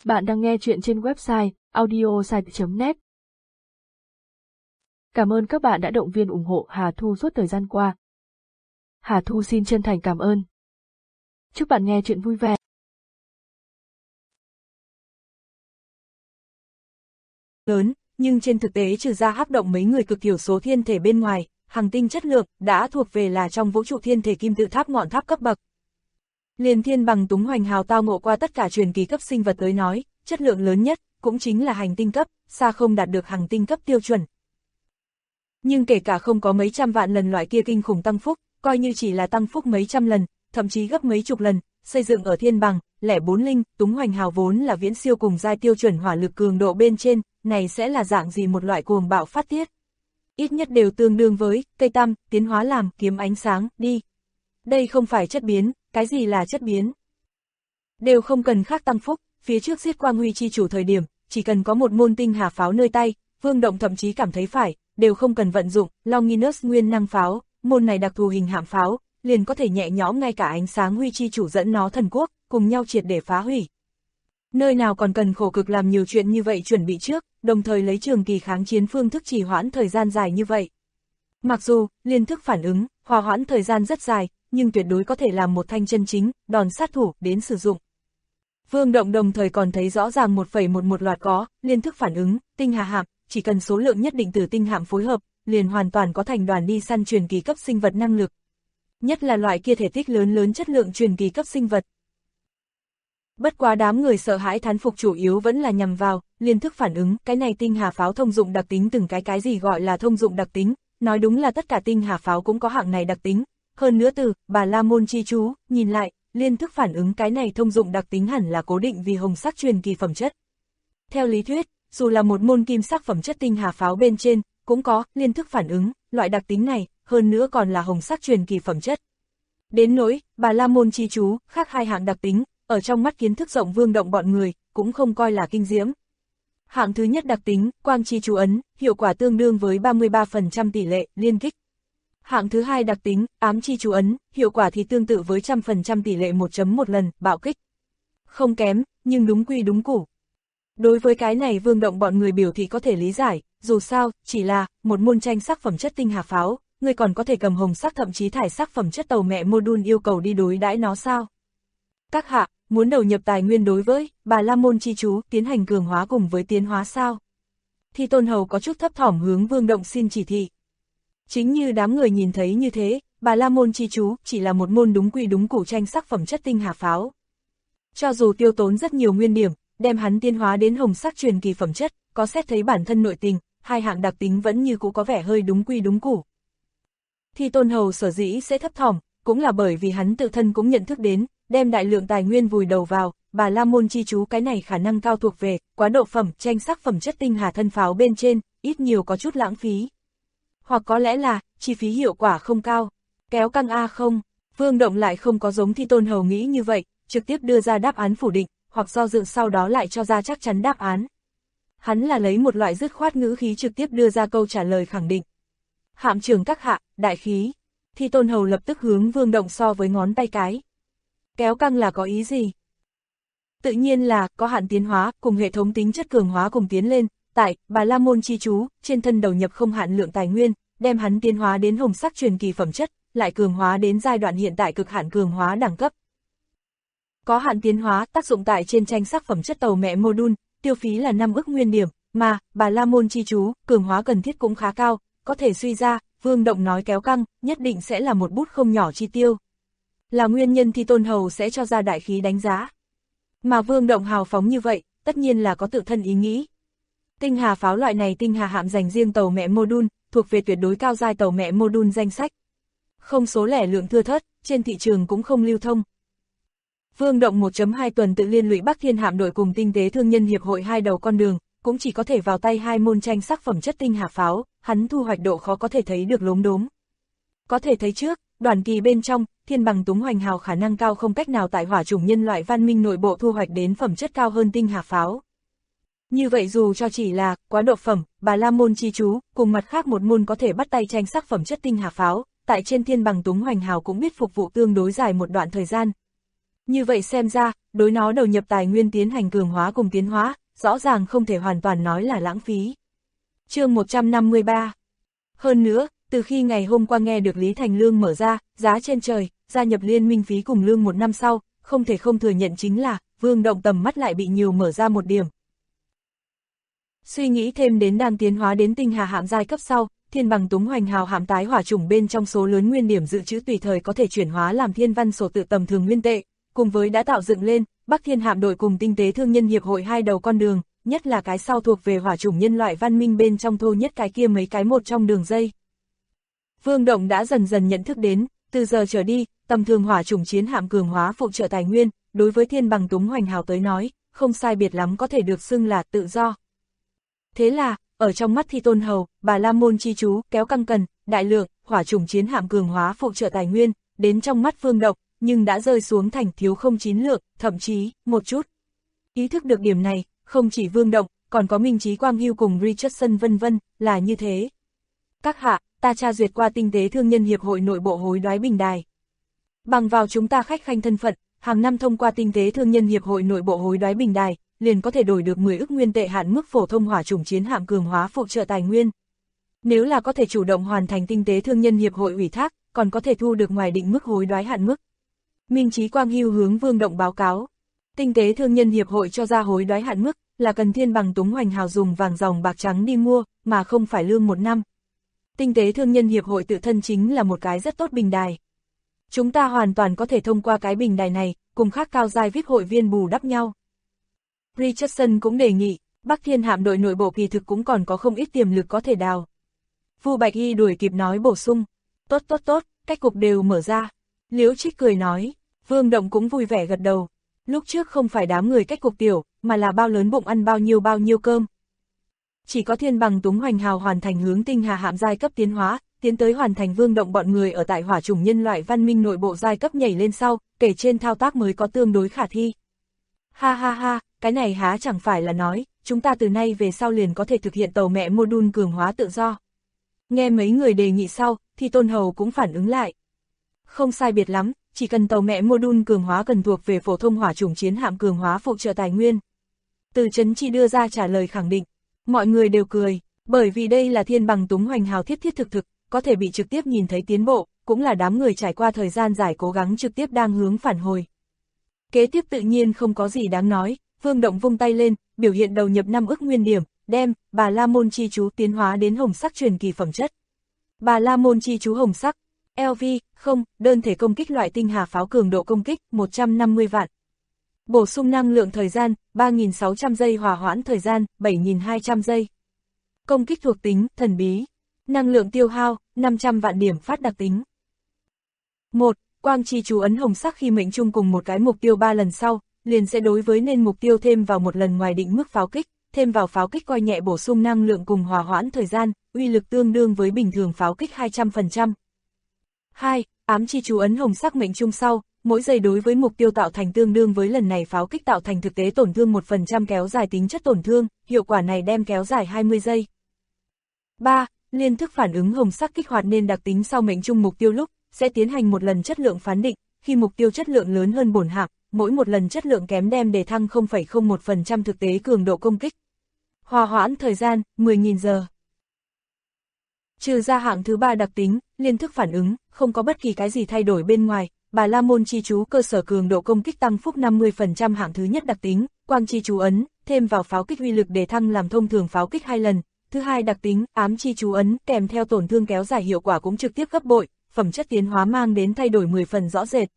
Bạn đang nghe chuyện trên website audiosite.net. Cảm ơn các bạn đã động viên ủng hộ Hà Thu suốt thời gian qua. Hà Thu xin chân thành cảm ơn. Chúc bạn nghe chuyện vui vẻ. Lớn, nhưng trên thực tế trừ ra hắc động mấy người cực thiểu số thiên thể bên ngoài, hành tinh chất lượng đã thuộc về là trong vũ trụ thiên thể kim tự tháp ngọn tháp cấp bậc. Liền thiên bằng Túng Hoành Hào tao ngộ qua tất cả truyền kỳ cấp sinh vật tới nói, chất lượng lớn nhất cũng chính là hành tinh cấp, xa không đạt được hành tinh cấp tiêu chuẩn. Nhưng kể cả không có mấy trăm vạn lần loại kia kinh khủng tăng phúc, coi như chỉ là tăng phúc mấy trăm lần, thậm chí gấp mấy chục lần, xây dựng ở thiên bằng, lẻ 4 linh, Túng Hoành Hào vốn là viễn siêu cùng giai tiêu chuẩn hỏa lực cường độ bên trên, này sẽ là dạng gì một loại cuồng bạo phát tiết. Ít nhất đều tương đương với cây tăm, tiến hóa làm kiếm ánh sáng, đi. Đây không phải chất biến, cái gì là chất biến? Đều không cần khác tăng phúc, phía trước giết Quang Huy chi chủ thời điểm, chỉ cần có một môn tinh hà pháo nơi tay, Vương Động thậm chí cảm thấy phải, đều không cần vận dụng Longinus nguyên năng pháo, môn này đặc thù hình hạm pháo, liền có thể nhẹ nhõm ngay cả ánh sáng Huy chi chủ dẫn nó thần quốc, cùng nhau triệt để phá hủy. Nơi nào còn cần khổ cực làm nhiều chuyện như vậy chuẩn bị trước, đồng thời lấy trường kỳ kháng chiến phương thức trì hoãn thời gian dài như vậy. Mặc dù, liên thức phản ứng, hòa hoãn thời gian rất dài, nhưng tuyệt đối có thể làm một thanh chân chính, đòn sát thủ, đến sử dụng. Vương Động đồng thời còn thấy rõ ràng 1,11 loạt có, liên thức phản ứng, tinh hà hạm, chỉ cần số lượng nhất định từ tinh hạm phối hợp, liền hoàn toàn có thành đoàn đi săn truyền kỳ cấp sinh vật năng lực. Nhất là loại kia thể tích lớn chất lượng truyền kỳ cấp sinh vật. Bất quá đám người sợ hãi thán phục chủ yếu vẫn là nhằm vào, liên thức phản ứng, cái này tinh hà pháo thông dụng đặc tính từng cái gì gọi là thông dụng đặc tính, nói đúng là tất cả tinh hà pháo cũng có hạng này đặc tính. Hơn nữa từ Bà La Môn chi chú, nhìn lại, liên thức phản ứng cái này thông dụng đặc tính hẳn là cố định vì hồng sắc truyền kỳ phẩm chất. Theo lý thuyết, dù là một môn kim sắc phẩm chất tinh hà pháo bên trên, cũng có liên thức phản ứng, loại đặc tính này, hơn nữa còn là hồng sắc truyền kỳ phẩm chất. Đến nỗi, Bà La Môn chi chú, khác hai hạng đặc tính, ở trong mắt kiến thức rộng Vương Động bọn người, cũng không coi là kinh diễm. Hạng thứ nhất đặc tính, quang chi chú ấn, hiệu quả tương đương với 33% tỷ lệ, liên kích. Hạng thứ hai đặc tính, ám chi chú ấn, hiệu quả thì tương tự với 100% tỷ lệ 1.1 lần, bạo kích. Không kém, nhưng đúng quy đúng củ. Đối với cái này Vương Động bọn người biểu thị có thể lý giải, dù sao, chỉ là một môn tranh sắc phẩm chất tinh hà pháo, người còn có thể cầm hồng sắc thậm chí thải sắc phẩm chất tàu mẹ module yêu cầu đi đối đãi nó sao? Các hạ, muốn đầu nhập tài nguyên đối với Bà La Môn chi chú tiến hành cường hóa cùng với tiến hóa sao? Thì Tôn Hầu có chút thấp thỏm hướng Vương Động xin chỉ thị. Chính như đám người nhìn thấy như thế, Bà La Môn chi chú chỉ là một môn đúng quy đúng củ tranh sắc phẩm chất tinh hà pháo. Cho dù tiêu tốn rất nhiều nguyên điểm, đem hắn tiến hóa đến hồng sắc truyền kỳ phẩm chất, có xét thấy bản thân nội tình, hai hạng đặc tính vẫn như cũ có vẻ hơi đúng quy đúng củ. Thì Tôn Hầu sở dĩ sẽ thấp thỏm, cũng là bởi vì hắn tự thân cũng nhận thức đến, đem đại lượng tài nguyên vùi đầu vào, Bà La Môn chi chú cái này khả năng cao thuộc về, quá độ phẩm, tranh sắc phẩm chất tinh hà thân pháo bên trên, ít nhiều có chút lãng phí. Hoặc có lẽ là, chi phí hiệu quả không cao, kéo căng A không, Vương Động lại không có giống Thi Tôn Hầu nghĩ như vậy, trực tiếp đưa ra đáp án phủ định, hoặc do dự sau đó lại cho ra chắc chắn đáp án. Hắn là lấy một loại dứt khoát ngữ khí trực tiếp đưa ra câu trả lời khẳng định. Hạm trưởng các hạ, đại khí. Thi Tôn Hầu lập tức hướng Vương Động so với ngón tay cái. Kéo căng là có ý gì? Tự nhiên là, có hạn tiến hóa, cùng hệ thống tính chất cường hóa cùng tiến lên, tại Bà La Môn chi chú, trên thân đầu nhập không hạn lượng tài nguyên, đem hắn tiến hóa đến hồng sắc truyền kỳ phẩm chất, lại cường hóa đến giai đoạn hiện tại cực hạn cường hóa đẳng cấp. Có hạn tiến hóa, tác dụng tại trên tranh sắc phẩm chất tàu mẹ module, tiêu phí là 5 ức nguyên điểm, mà Bà La Môn chi chú, cường hóa cần thiết cũng khá cao, có thể suy ra, Vương Động nói kéo căng, nhất định sẽ là một bút không nhỏ chi tiêu. Là nguyên nhân Thi Tôn Hầu sẽ cho ra đại khí đánh giá. Mà Vương Động hào phóng như vậy, tất nhiên là có tự thân ý nghĩ. Tinh hà pháo loại này tinh hà hạm dành riêng tàu mẹ module, thuộc về tuyệt đối cao giai tàu mẹ module danh sách. Không số lẻ lượng thưa thớt, trên thị trường cũng không lưu thông. Vương Động 1.2 tuần tự liên lụy Bắc Thiên hạm đội cùng Tinh tế Thương nhân Hiệp hội hai đầu con đường, cũng chỉ có thể vào tay hai môn tranh sắc phẩm chất tinh hà pháo, hắn thu hoạch độ khó có thể thấy được lốm đốm. Có thể thấy trước, đoàn kỳ bên trong, thiên bằng Túng Hoành Hào khả năng cao không cách nào tại hỏa chủng nhân loại văn minh nội bộ thu hoạch đến phẩm chất cao hơn tinh hà pháo. Như vậy dù cho chỉ là quá độ phẩm, Bà La Môn chi chú, cùng mặt khác một môn có thể bắt tay tranh sắc phẩm chất tinh hà pháo, tại trên thiên bằng Túng Hoành Hào cũng biết phục vụ tương đối dài một đoạn thời gian. Như vậy xem ra, đối nó đầu nhập tài nguyên tiến hành cường hóa cùng tiến hóa, rõ ràng không thể hoàn toàn nói là lãng phí. Chương 153. Hơn nữa, từ khi ngày hôm qua nghe được Lý Thành Lương mở ra, giá trên trời, gia nhập liên minh phí cùng lương 1 năm sau, không thể không thừa nhận chính là, Vương Động tầm mắt lại bị nhiều mở ra một điểm. Suy nghĩ thêm đến đang tiến hóa đến tinh hà hạm giai cấp sau, thiên bằng túng hoành hào hạm tái hỏa chủng bên trong số lớn nguyên điểm dự trữ tùy thời có thể chuyển hóa làm thiên văn sổ tự tầm thường nguyên tệ, cùng với đã tạo dựng lên, Bắc Thiên hạm đội cùng tinh tế thương nhân hiệp hội hai đầu con đường, nhất là cái sau thuộc về hỏa chủng nhân loại văn minh bên trong thô nhất cái kia mấy cái một trong đường dây. Vương Động đã dần dần nhận thức đến, từ giờ trở đi, tầm thường hỏa chủng chiến hạm cường hóa phụ trợ tài nguyên, đối với thiên bằng túng hoành hào tới nói, không sai biệt lắm có thể được xưng là tự do. Thế là, ở trong mắt Thi Tôn Hầu, Bà La Môn chi chú, kéo căng cần, đại lượng, hỏa chủng chiến hạm cường hóa phụ trợ tài nguyên, đến trong mắt Vương Động, nhưng đã rơi xuống thành thiếu không chín lượng, thậm chí, một chút. Ý thức được điểm này, không chỉ Vương Động, còn có Minh Chí Quang Hưu cùng Richardson vân vân, là như thế. Các hạ, ta tra duyệt qua tinh tế thương nhân hiệp hội nội bộ hối đoái bình đài. Bằng vào chúng ta khách khanh thân phận, hàng năm thông qua tinh tế thương nhân hiệp hội nội bộ hối đoái bình đài, liền có thể đổi được 10 ức nguyên tệ hạn mức phổ thông hỏa chủng chiến hạm cường hóa phụ trợ tài nguyên. Nếu là có thể chủ động hoàn thành tinh tế thương nhân hiệp hội ủy thác, còn có thể thu được ngoài định mức hối đoái hạn mức. Minh Chí Quang Hưu hướng Vương Động báo cáo. Tinh tế thương nhân hiệp hội cho ra hối đoái hạn mức, là cần thiên bằng túng hoành hào dùng vàng ròng bạc trắng đi mua, mà không phải lương 1 năm. Tinh tế thương nhân hiệp hội tự thân chính là một cái rất tốt bình đài. Chúng ta hoàn toàn có thể thông qua cái bình đài này, cùng khác cao giai VIP hội viên bù đắp nhau. Richardson cũng đề nghị, Bắc Thiên hạm đội nội bộ kỳ thực cũng còn có không ít tiềm lực có thể đào. Vu Bạch Y đuổi kịp nói bổ sung, tốt, cách cục đều mở ra. Liễu Trích cười nói, Vương Động cũng vui vẻ gật đầu. Lúc trước không phải đám người cách cục tiểu, mà là bao lớn bụng ăn bao nhiêu cơm. Chỉ có thiên bằng túng hoành hào hoàn thành hướng tinh hà hạm giai cấp tiến hóa, tiến tới hoàn thành Vương Động bọn người ở tại hỏa chủng nhân loại văn minh nội bộ giai cấp nhảy lên sau, kể trên thao tác mới có tương đối khả thi. Ha, cái này há chẳng phải là nói, chúng ta từ nay về sau liền có thể thực hiện tàu mẹ module cường hóa tự do. Nghe mấy người đề nghị sau, thì Tôn Hầu cũng phản ứng lại. Không sai biệt lắm, chỉ cần tàu mẹ module cường hóa cần thuộc về phổ thông hỏa chủng chiến hạm cường hóa phụ trợ tài nguyên. Từ Trấn Chi đưa ra trả lời khẳng định, mọi người đều cười, bởi vì đây là thiên bằng túng hoành hào thiết thực, có thể bị trực tiếp nhìn thấy tiến bộ, cũng là đám người trải qua thời gian dài cố gắng trực tiếp đang hướng phản hồi. Kế tiếp tự nhiên không có gì đáng nói, Vương Động vung tay lên, biểu hiện đầu nhập 5 ức nguyên điểm, đem Bà La Môn chi chú tiến hóa đến hồng sắc truyền kỳ phẩm chất. Bà La Môn chi chú hồng sắc, LV, không, đơn thể công kích loại tinh hà pháo cường độ công kích, 150 vạn. Bổ sung năng lượng thời gian, 3.600 giây hòa hoãn thời gian, 7.200 giây. Công kích thuộc tính, thần bí. Năng lượng tiêu hao, 500 vạn điểm phát đặc tính. 1. Quang chi chú ấn hồng sắc khi mệnh chung cùng một cái mục tiêu 3 lần sau, liền sẽ đối với nên mục tiêu thêm vào một lần ngoài định mức pháo kích, thêm vào pháo kích coi nhẹ bổ sung năng lượng cùng hòa hoãn thời gian, uy lực tương đương với bình thường pháo kích 200%. 2. Ám chi chú ấn hồng sắc mệnh chung sau, mỗi giây đối với mục tiêu tạo thành tương đương với lần này pháo kích tạo thành thực tế tổn thương 1% kéo dài tính chất tổn thương, hiệu quả này đem kéo dài 20 giây. 3. Liên thức phản ứng hồng sắc kích hoạt nên đặc tính sau mệnh chung mục tiêu lúc, sẽ tiến hành một lần chất lượng phán định, khi mục tiêu chất lượng lớn hơn bổn hạm, mỗi một lần chất lượng kém đem đề thăng 0,01% thực tế cường độ công kích. Hòa hoãn thời gian, 10.000 giờ. Trừ ra hạng thứ 3 đặc tính, liên thức phản ứng, không có bất kỳ cái gì thay đổi bên ngoài, Bà La Môn chi chú cơ sở cường độ công kích tăng phúc 50% hạng thứ nhất đặc tính, quang chi chú ấn, thêm vào pháo kích uy lực để thăng làm thông thường pháo kích 2 lần. Thứ hai đặc tính, ám chi chú ấn, kèm theo tổn thương kéo dài hiệu quả cũng trực tiếp gấp bội, phẩm chất tiến hóa mang đến thay đổi 10 phần rõ rệt.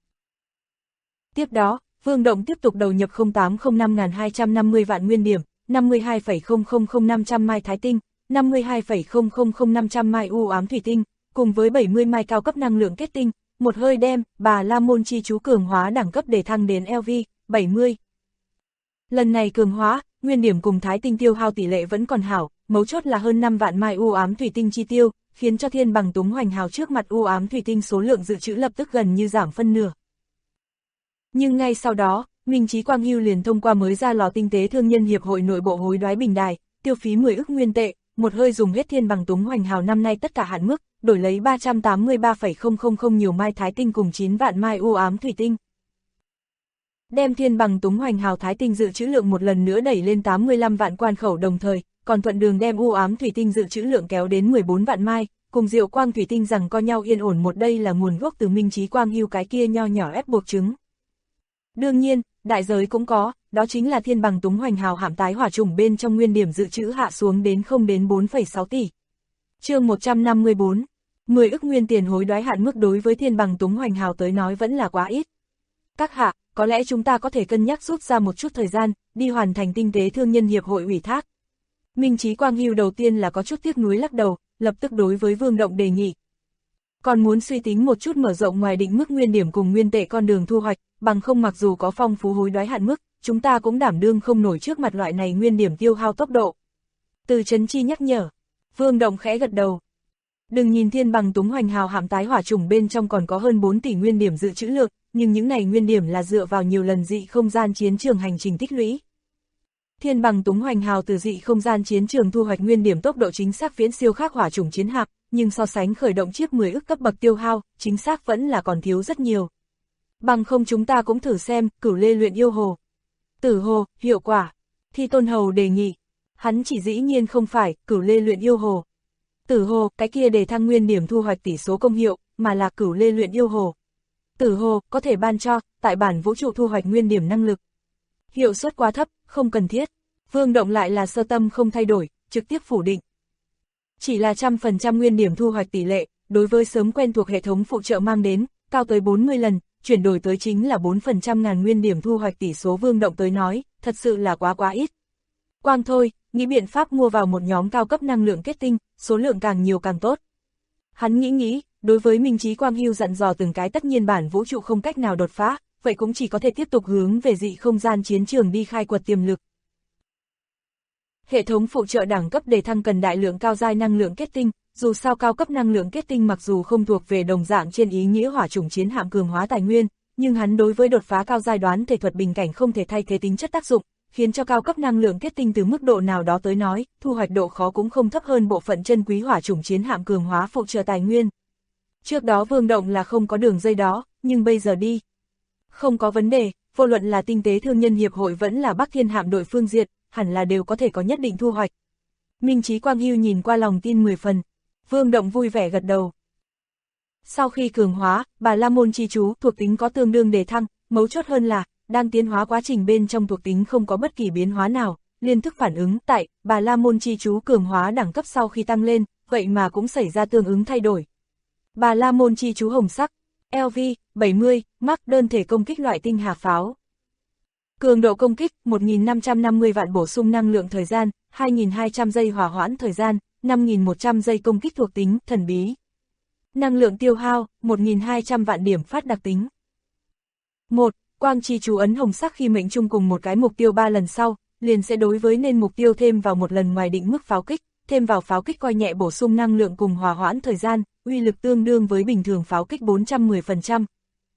Tiếp đó, Vương Động tiếp tục đầu nhập 0805.250 vạn nguyên điểm, 52,000500 mai thái tinh, 52,000500 mai u ám thủy tinh, cùng với 70 mai cao cấp năng lượng kết tinh, một hơi đem Bà La Môn chi chú cường hóa đẳng cấp để thăng đến LV 70. Lần này cường hóa, nguyên điểm cùng thái tinh tiêu hao tỷ lệ vẫn còn hảo, mấu chốt là hơn 5 vạn mai u ám thủy tinh chi tiêu, khiến cho thiên bằng túng hoành hào trước mặt u ám thủy tinh số lượng dự trữ lập tức gần như giảm phân nửa. Nhưng ngay sau đó, Minh Chí Quang Hưu liền thông qua mới ra lò tinh tế thương nhân hiệp hội nội bộ hối đoái bình đài, tiêu phí 10 ức nguyên tệ, một hơi dùng hết thiên bằng túng hoành hào năm nay tất cả hạn mức, đổi lấy 383,000 nhiều mai thái tinh cùng 9 vạn mai u ám thủy tinh. đem thiên bằng túng hoành hào thái tinh dự trữ lượng một lần nữa đẩy lên 85 vạn quan khẩu đồng thời, còn thuận đường đem u ám thủy tinh dự trữ lượng kéo đến 14 vạn mai, cùng diệu quang thủy tinh rằng co nhau yên ổn một đây là nguồn gốc từ Minh Chí Quang Hưu cái kia nho nhỏ ép buộc trứng. Đương nhiên, đại giới cũng có, đó chính là thiên bằng túng hoành hào hạm tái hỏa trùng bên trong nguyên điểm dự trữ hạ xuống đến 0 đến 4,6 tỷ. Chương 154, 10 ức nguyên tiền hối đoái hạn mức đối với thiên bằng túng hoành hào tới nói vẫn là quá ít. Các hạ, có lẽ chúng ta có thể cân nhắc rút ra một chút thời gian, đi hoàn thành tinh tế thương nhân hiệp hội ủy thác. Minh Chí Quang Hưu đầu tiên là có chút tiếc nuối lắc đầu, lập tức đối với Vương Động đề nghị. Còn muốn suy tính một chút mở rộng ngoài định mức nguyên điểm cùng nguyên tệ con đường thu hoạch, bằng không mặc dù có phong phú hối đoái hạn mức, chúng ta cũng đảm đương không nổi trước mặt loại này nguyên điểm tiêu hao tốc độ. Từ Trấn Chi nhắc nhở, Vương Động khẽ gật đầu. Đừng nhìn thiên bằng túng hoành hào hạm tái hỏa trùng bên trong còn có hơn 4 tỷ nguyên điểm dự trữ lượng, nhưng những này nguyên điểm là dựa vào nhiều lần dị không gian chiến trường hành trình tích lũy. Thiên bằng túng hoành hào từ dị không gian chiến trường thu hoạch nguyên điểm tốc độ chính xác viễn siêu khác hỏa trùng chiến hạm, nhưng so sánh khởi động chiếc 10 ức cấp bậc tiêu hao, chính xác vẫn là còn thiếu rất nhiều. Bằng không chúng ta cũng thử xem, Cửu Lê luyện yêu hồ. Tử hồ, hiệu quả. Thi Tôn Hầu đề nghị. Hắn chỉ dĩ nhiên không phải, Cửu Lê luyện yêu hồ. Tử hồ, cái kia để thăng nguyên điểm thu hoạch tỷ số công hiệu, mà là Cửu Lê luyện yêu hồ. Tử hồ, có thể ban cho, tại bản vũ trụ thu hoạch nguyên điểm năng lực. Hiệu suất quá thấp, không cần thiết. Vương Động lại là sơ tâm không thay đổi, trực tiếp phủ định. Chỉ là 100% nguyên điểm thu hoạch tỷ lệ, đối với sớm quen thuộc hệ thống phụ trợ mang đến, cao tới 40 lần, chuyển đổi tới chính là 4% ngàn nguyên điểm thu hoạch tỷ số. Vương Động tới nói, thật sự là quá ít. Quang thôi, nghĩ biện pháp mua vào một nhóm cao cấp năng lượng kết tinh, số lượng càng nhiều càng tốt. Hắn nghĩ, đối với Minh Chí Quang Hưu dặn dò từng cái tất nhiên bản vũ trụ không cách nào đột phá, vậy cũng chỉ có thể tiếp tục hướng về dị không gian chiến trường đi khai quật tiềm lực. Hệ thống phụ trợ đẳng cấp đề thăng cần đại lượng cao giai năng lượng kết tinh, dù sao cao cấp năng lượng kết tinh mặc dù không thuộc về đồng dạng trên ý nghĩa hỏa chủng chiến hạm cường hóa tài nguyên, nhưng hắn đối với đột phá cao giai đoán thể thuật bình cảnh không thể thay thế tính chất tác dụng, khiến cho cao cấp năng lượng kết tinh từ mức độ nào đó tới nói, thu hoạch độ khó cũng không thấp hơn bộ phận chân quý hỏa chủng chiến hạm cường hóa phụ trợ tài nguyên. Trước đó Vương Động là không có đường dây đó, nhưng bây giờ đi. Không có vấn đề, vô luận là tinh tế thương nhân hiệp hội vẫn là Bắc Thiên hạm đội phương diện, hẳn là đều có thể có nhất định thu hoạch. Minh Chí Quang Hưu nhìn qua lòng tin 10 phần, Vương Động vui vẻ gật đầu. Sau khi cường hóa, Bà La Môn chi chú thuộc tính có tương đương đề thăng, mấu chốt hơn là, đang tiến hóa quá trình bên trong thuộc tính không có bất kỳ biến hóa nào, liên thức phản ứng tại Bà La Môn chi chú cường hóa đẳng cấp sau khi tăng lên, vậy mà cũng xảy ra tương ứng thay đổi. Bà La Môn chi chú hồng sắc, LV 70, mắc đơn thể công kích loại tinh hà pháo. Cường độ công kích 1.550 vạn bổ sung năng lượng thời gian, 2.200 giây hỏa hoãn thời gian, 5.100 giây công kích thuộc tính thần bí. Năng lượng tiêu hao 1.200 vạn điểm phát đặc tính. 1. Quang chi chú ấn hồng sắc khi mệnh chung cùng một cái mục tiêu 3 lần sau, liền sẽ đối với nên mục tiêu thêm vào một lần ngoài định mức pháo kích, thêm vào pháo kích coi nhẹ bổ sung năng lượng cùng hỏa hoãn thời gian, uy lực tương đương với bình thường pháo kích 410%.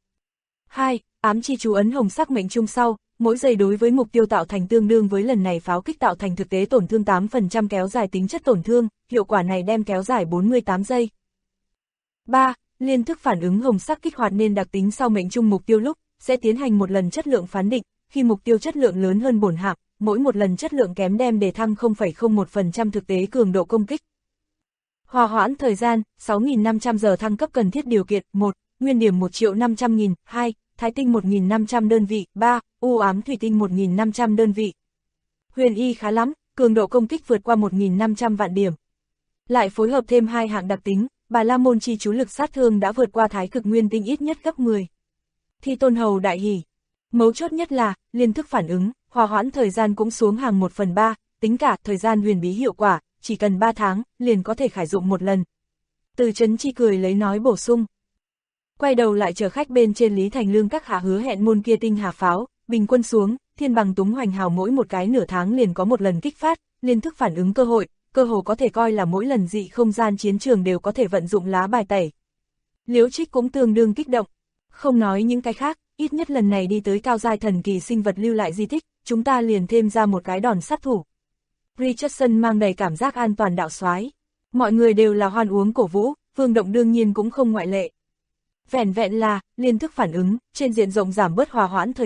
2. Ám chi chú ấn hồng sắc mệnh chung sau, mỗi giây đối với mục tiêu tạo thành tương đương với lần này pháo kích tạo thành thực tế tổn thương 8% kéo dài tính chất tổn thương, hiệu quả này đem kéo dài 48 giây. 3. Liên thức phản ứng hồng sắc kích hoạt nên đặc tính sau mệnh chung mục tiêu lúc, sẽ tiến hành một lần chất lượng phán định, khi mục tiêu chất lượng lớn hơn bổn hạm, mỗi một lần chất lượng kém đem đề thăng 0,01% thực tế cường độ công kích. Hòa hoãn thời gian, 6.500 giờ thăng cấp cần thiết điều kiện, 1. Nguyên điểm 1.500.000, 2. Thái tinh 1.500 đơn vị, 3. U ám thủy tinh 1.500 đơn vị. Huyền y khá lắm, cường độ công kích vượt qua 1.500 vạn điểm. Lại phối hợp thêm hai hạng đặc tính, Bà La Môn chi chú lực sát thương đã vượt qua thái cực nguyên tinh ít nhất gấp 10. Thi Tôn Hầu đại hỉ. Mấu chốt nhất là, liên thức phản ứng, hòa hoãn thời gian cũng xuống hàng 1/3, tính cả thời gian huyền bí hiệu quả, chỉ cần 3 tháng, liền có thể khải dụng một lần. Từ Trấn Chi cười lấy nói bổ sung. Quay đầu lại chờ khách bên trên Lý Thành Lương các hạ hứa hẹn môn kia tinh hà pháo, bình quân xuống, thiên bằng túng hoành hào mỗi một cái nửa tháng liền có một lần kích phát, liên thức phản ứng cơ hội, cơ hồ có thể coi là mỗi lần dị không gian chiến trường đều có thể vận dụng lá bài tẩy. Liễu Trích cũng tương đương kích động. Không nói những cái khác, ít nhất lần này đi tới cao giai thần kỳ sinh vật lưu lại di tích, chúng ta liền thêm ra một cái đòn sát thủ. Richardson mang đầy cảm giác an toàn đạo soái. Mọi người đều là hoan uống cổ vũ, Vương Động đương nhiên cũng không ngoại lệ. Vẻn vẹn là, liên thức phản ứng, trên diện rộng giảm bớt hòa hoãn thời gian,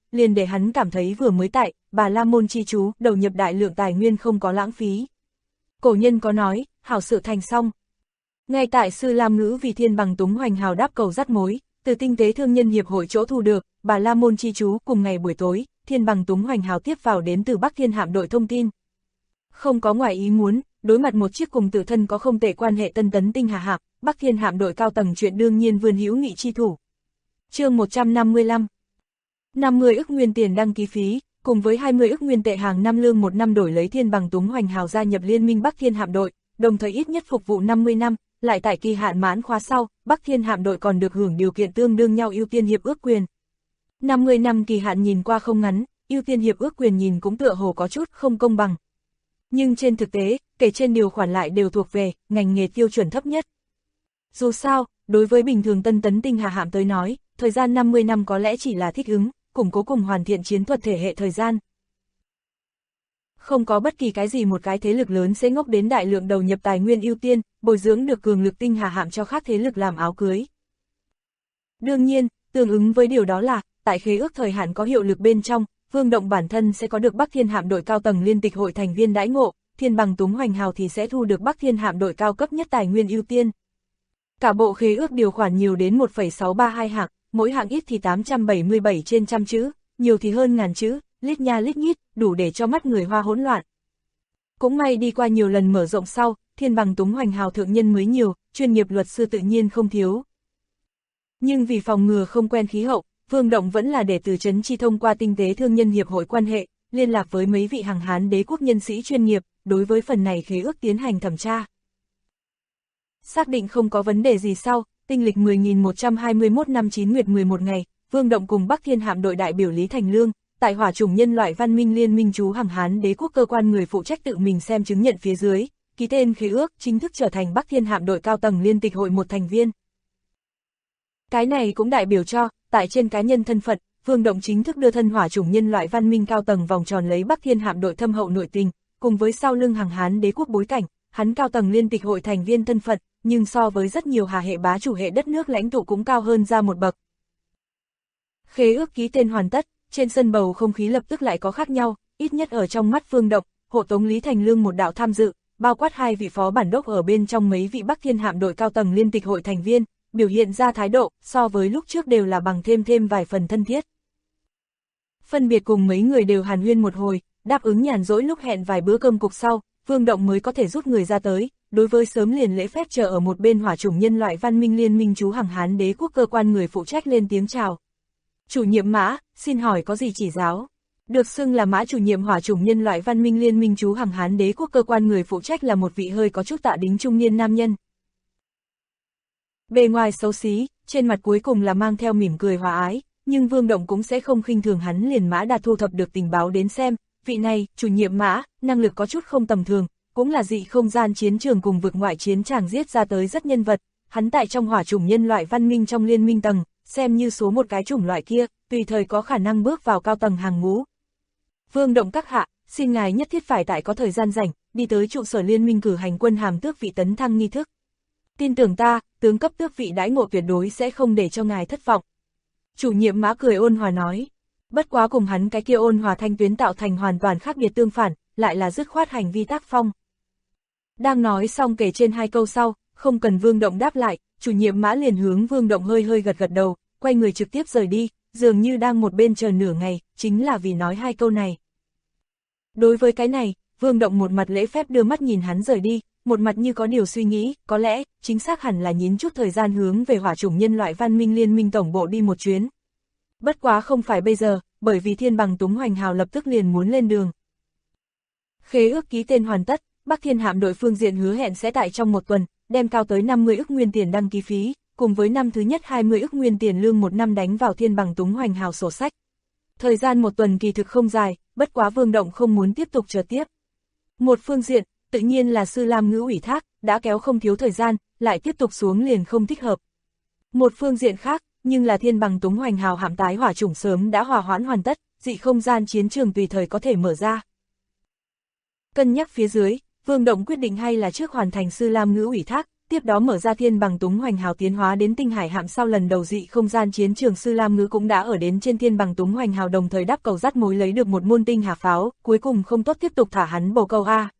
liền để hắn cảm thấy vừa mới tại Bà La Môn chi chú đầu nhập đại lượng tài nguyên không có lãng phí. Cổ nhân có nói, hảo sự thành xong. Ngay tại Sư Lam Ngữ vì Thiên Bằng Túng Hoành Hào đáp cầu dắt mối, từ Tinh tế Thương nhân Hiệp hội chỗ thu được, Bà La Môn chi chú cùng ngày buổi tối, Thiên Bằng Túng Hoành Hào tiếp vào đến từ Bắc Thiên hạm đội thông tin. Không có ngoài ý muốn, đối mặt một chiếc cùng tự thân có không tệ quan hệ Tân Tấn Tinh Hà hạm, Bắc Thiên hạm đội cao tầng chuyện đương nhiên vươn hữu nghị chi thủ. Chương 155. 50 ức nguyên tiền đăng ký phí, cùng với 20 ức nguyên tệ hàng năm lương một năm đổi lấy Thiên Bằng Túng Hoành Hào gia nhập liên minh Bắc Thiên hạm đội, đồng thời ít nhất phục vụ 50 năm, lại tại kỳ hạn mãn khóa sau, Bắc Thiên hạm đội còn được hưởng điều kiện tương đương nhau ưu tiên hiệp ước quyền. 50 năm kỳ hạn nhìn qua không ngắn, ưu tiên hiệp ước quyền nhìn cũng tựa hồ có chút không công bằng. Nhưng trên thực tế, kể trên điều khoản lại đều thuộc về ngành nghề tiêu chuẩn thấp nhất. Dù sao, đối với bình thường Tân Tấn Tinh Hà hạm tới nói, thời gian 50 năm có lẽ chỉ là thích ứng, củng cố cùng hoàn thiện chiến thuật thể hệ thời gian. Không có bất kỳ cái gì một cái thế lực lớn sẽ ngốc đến đại lượng đầu nhập tài nguyên ưu tiên, bồi dưỡng được cường lực tinh hà hạm cho khác thế lực làm áo cưới. Đương nhiên, tương ứng với điều đó là, tại khế ước thời hạn có hiệu lực bên trong, Vương Động bản thân sẽ có được Bắc Thiên hạm đội cao tầng liên tịch hội thành viên đãi ngộ, Thiên Bằng Túng Hoành Hào thì sẽ thu được Bắc Thiên hạm đội cao cấp nhất tài nguyên ưu tiên. Cả bộ khế ước điều khoản nhiều đến 1,632 hạng, mỗi hạng ít thì 877 trên trăm chữ, nhiều thì hơn ngàn chữ, lít nha lít nhít, đủ để cho mắt người Hoa hỗn loạn. Cũng may đi qua nhiều lần mở rộng sau, Thiên Bằng Túng Hoành Hào thượng nhân mới nhiều, chuyên nghiệp luật sư tự nhiên không thiếu. Nhưng vì phòng ngừa không quen khí hậu, Vương Động vẫn là để từ Trấn Chi thông qua Tinh tế Thương nhân Hiệp hội quan hệ, liên lạc với mấy vị hàng Hán đế quốc nhân sĩ chuyên nghiệp, đối với phần này khế ước tiến hành thẩm tra. Xác định không có vấn đề gì sau, tinh lịch 10.121 năm 9 nguyệt 11 ngày, Vương Động cùng Bắc Thiên hạm đội đại biểu Lý Thành Lương, tại Hỏa chủng nhân loại văn minh liên minh chú hàng Hán đế quốc cơ quan người phụ trách tự mình xem chứng nhận phía dưới, ký tên khế ước chính thức trở thành Bắc Thiên hạm đội cao tầng liên tịch hội một thành viên. Cái này cũng đại biểu cho, tại trên cá nhân thân phận, Vương Động chính thức đưa thân Hỏa chủng nhân loại văn minh cao tầng vòng tròn lấy Bắc Thiên hạm đội thâm hậu nội tình, cùng với sau lưng hàng Hán đế quốc bối cảnh, hắn cao tầng liên tịch hội thành viên thân phận, nhưng so với rất nhiều hà hệ bá chủ hệ đất nước lãnh tụ cũng cao hơn ra một bậc. Khế ước ký tên hoàn tất, trên sân bầu không khí lập tức lại có khác nhau, ít nhất ở trong mắt Vương Động, hộ tống Lý Thành Lương một đạo tham dự, bao quát hai vị phó bản đốc ở bên trong mấy vị Bắc Thiên hạm đội cao tầng liên tịch hội thành viên, biểu hiện ra thái độ, so với lúc trước đều là bằng thêm vài phần thân thiết. Phân biệt cùng mấy người đều hàn huyên một hồi, đáp ứng nhàn rỗi lúc hẹn vài bữa cơm cục sau, Vương Động mới có thể rút người ra tới, đối với sớm liền lễ phép chờ ở một bên Hỏa chủng nhân loại văn minh liên minh chú hàng Hán đế quốc cơ quan người phụ trách lên tiếng chào. Chủ nhiệm Mã, xin hỏi có gì chỉ giáo? Được xưng là Mã chủ nhiệm Hỏa chủng nhân loại văn minh liên minh chú hàng Hán đế quốc cơ quan người phụ trách là một vị hơi có chút tạ đính trung niên nam nhân. Bề ngoài xấu xí, trên mặt cuối cùng là mang theo mỉm cười hòa ái, nhưng Vương Động cũng sẽ không khinh thường hắn liền Mã đã thu thập được tình báo đến xem, vị này, chủ nhiệm Mã, năng lực có chút không tầm thường, cũng là dị không gian chiến trường cùng vực ngoại chiến tràng giết ra tới rất nhân vật, hắn tại trong Hỏa chủng nhân loại văn minh trong liên minh tầng, xem như số một cái chủng loại kia, tùy thời có khả năng bước vào cao tầng hàng ngũ. Vương Động các hạ, xin ngài nhất thiết phải tại có thời gian rảnh, đi tới trụ sở liên minh cử hành quân hàm tước vị tấn thăng nghi thức. Tin tưởng ta, tướng cấp tước vị đãi ngộ tuyệt đối sẽ không để cho ngài thất vọng. Chủ nhiệm Mã cười ôn hòa nói. Bất quá cùng hắn cái kia ôn hòa thanh tuyến tạo thành hoàn toàn khác biệt tương phản, lại là dứt khoát hành vi tác phong. Đang nói xong kể trên hai câu sau, không cần Vương Động đáp lại, chủ nhiệm Mã liền hướng Vương Động hơi gật đầu, quay người trực tiếp rời đi, dường như đang một bên chờ nửa ngày, chính là vì nói hai câu này. Đối với cái này, Vương Động một mặt lễ phép đưa mắt nhìn hắn rời đi, một mặt như có điều suy nghĩ, có lẽ, chính xác hẳn là nhín chút thời gian hướng về Hỏa chủng nhân loại văn minh liên minh tổng bộ đi một chuyến. Bất quá không phải bây giờ, bởi vì Thiên Bằng Túng Hoành Hào lập tức liền muốn lên đường. Khế ước ký tên hoàn tất, Bắc Thiên hạm đội phương diện hứa hẹn sẽ tại trong một tuần, đem cao tới 50 ức nguyên tiền đăng ký phí, cùng với năm thứ nhất 20 ức nguyên tiền lương một năm đánh vào Thiên Bằng Túng Hoành Hào sổ sách. Thời gian một tuần kỳ thực không dài, bất quá Vương Động không muốn tiếp tục chờ tiếp. Một phương diện, tự nhiên là Sư Lam Ngữ ủy thác, đã kéo không thiếu thời gian, lại tiếp tục xuống liền không thích hợp. Một phương diện khác, nhưng là Thiên Bằng Túng Hoành Hào hạm tái hỏa chủng sớm đã hòa hoãn hoàn tất, dị không gian chiến trường tùy thời có thể mở ra. Cân nhắc phía dưới, Vương Động quyết định hay là trước hoàn thành Sư Lam Ngữ ủy thác, tiếp đó mở ra thiên bằng túng hoành hào tiến hóa đến tinh hải hạm. Sau lần đầu dị không gian chiến trường, Sư Lam Ngữ cũng đã ở đến trên thiên bằng túng hoành hào, đồng thời đáp cầu dắt mối lấy được một môn tinh hà pháo, cuối cùng không tốt tiếp tục thả hắn bồ câu a.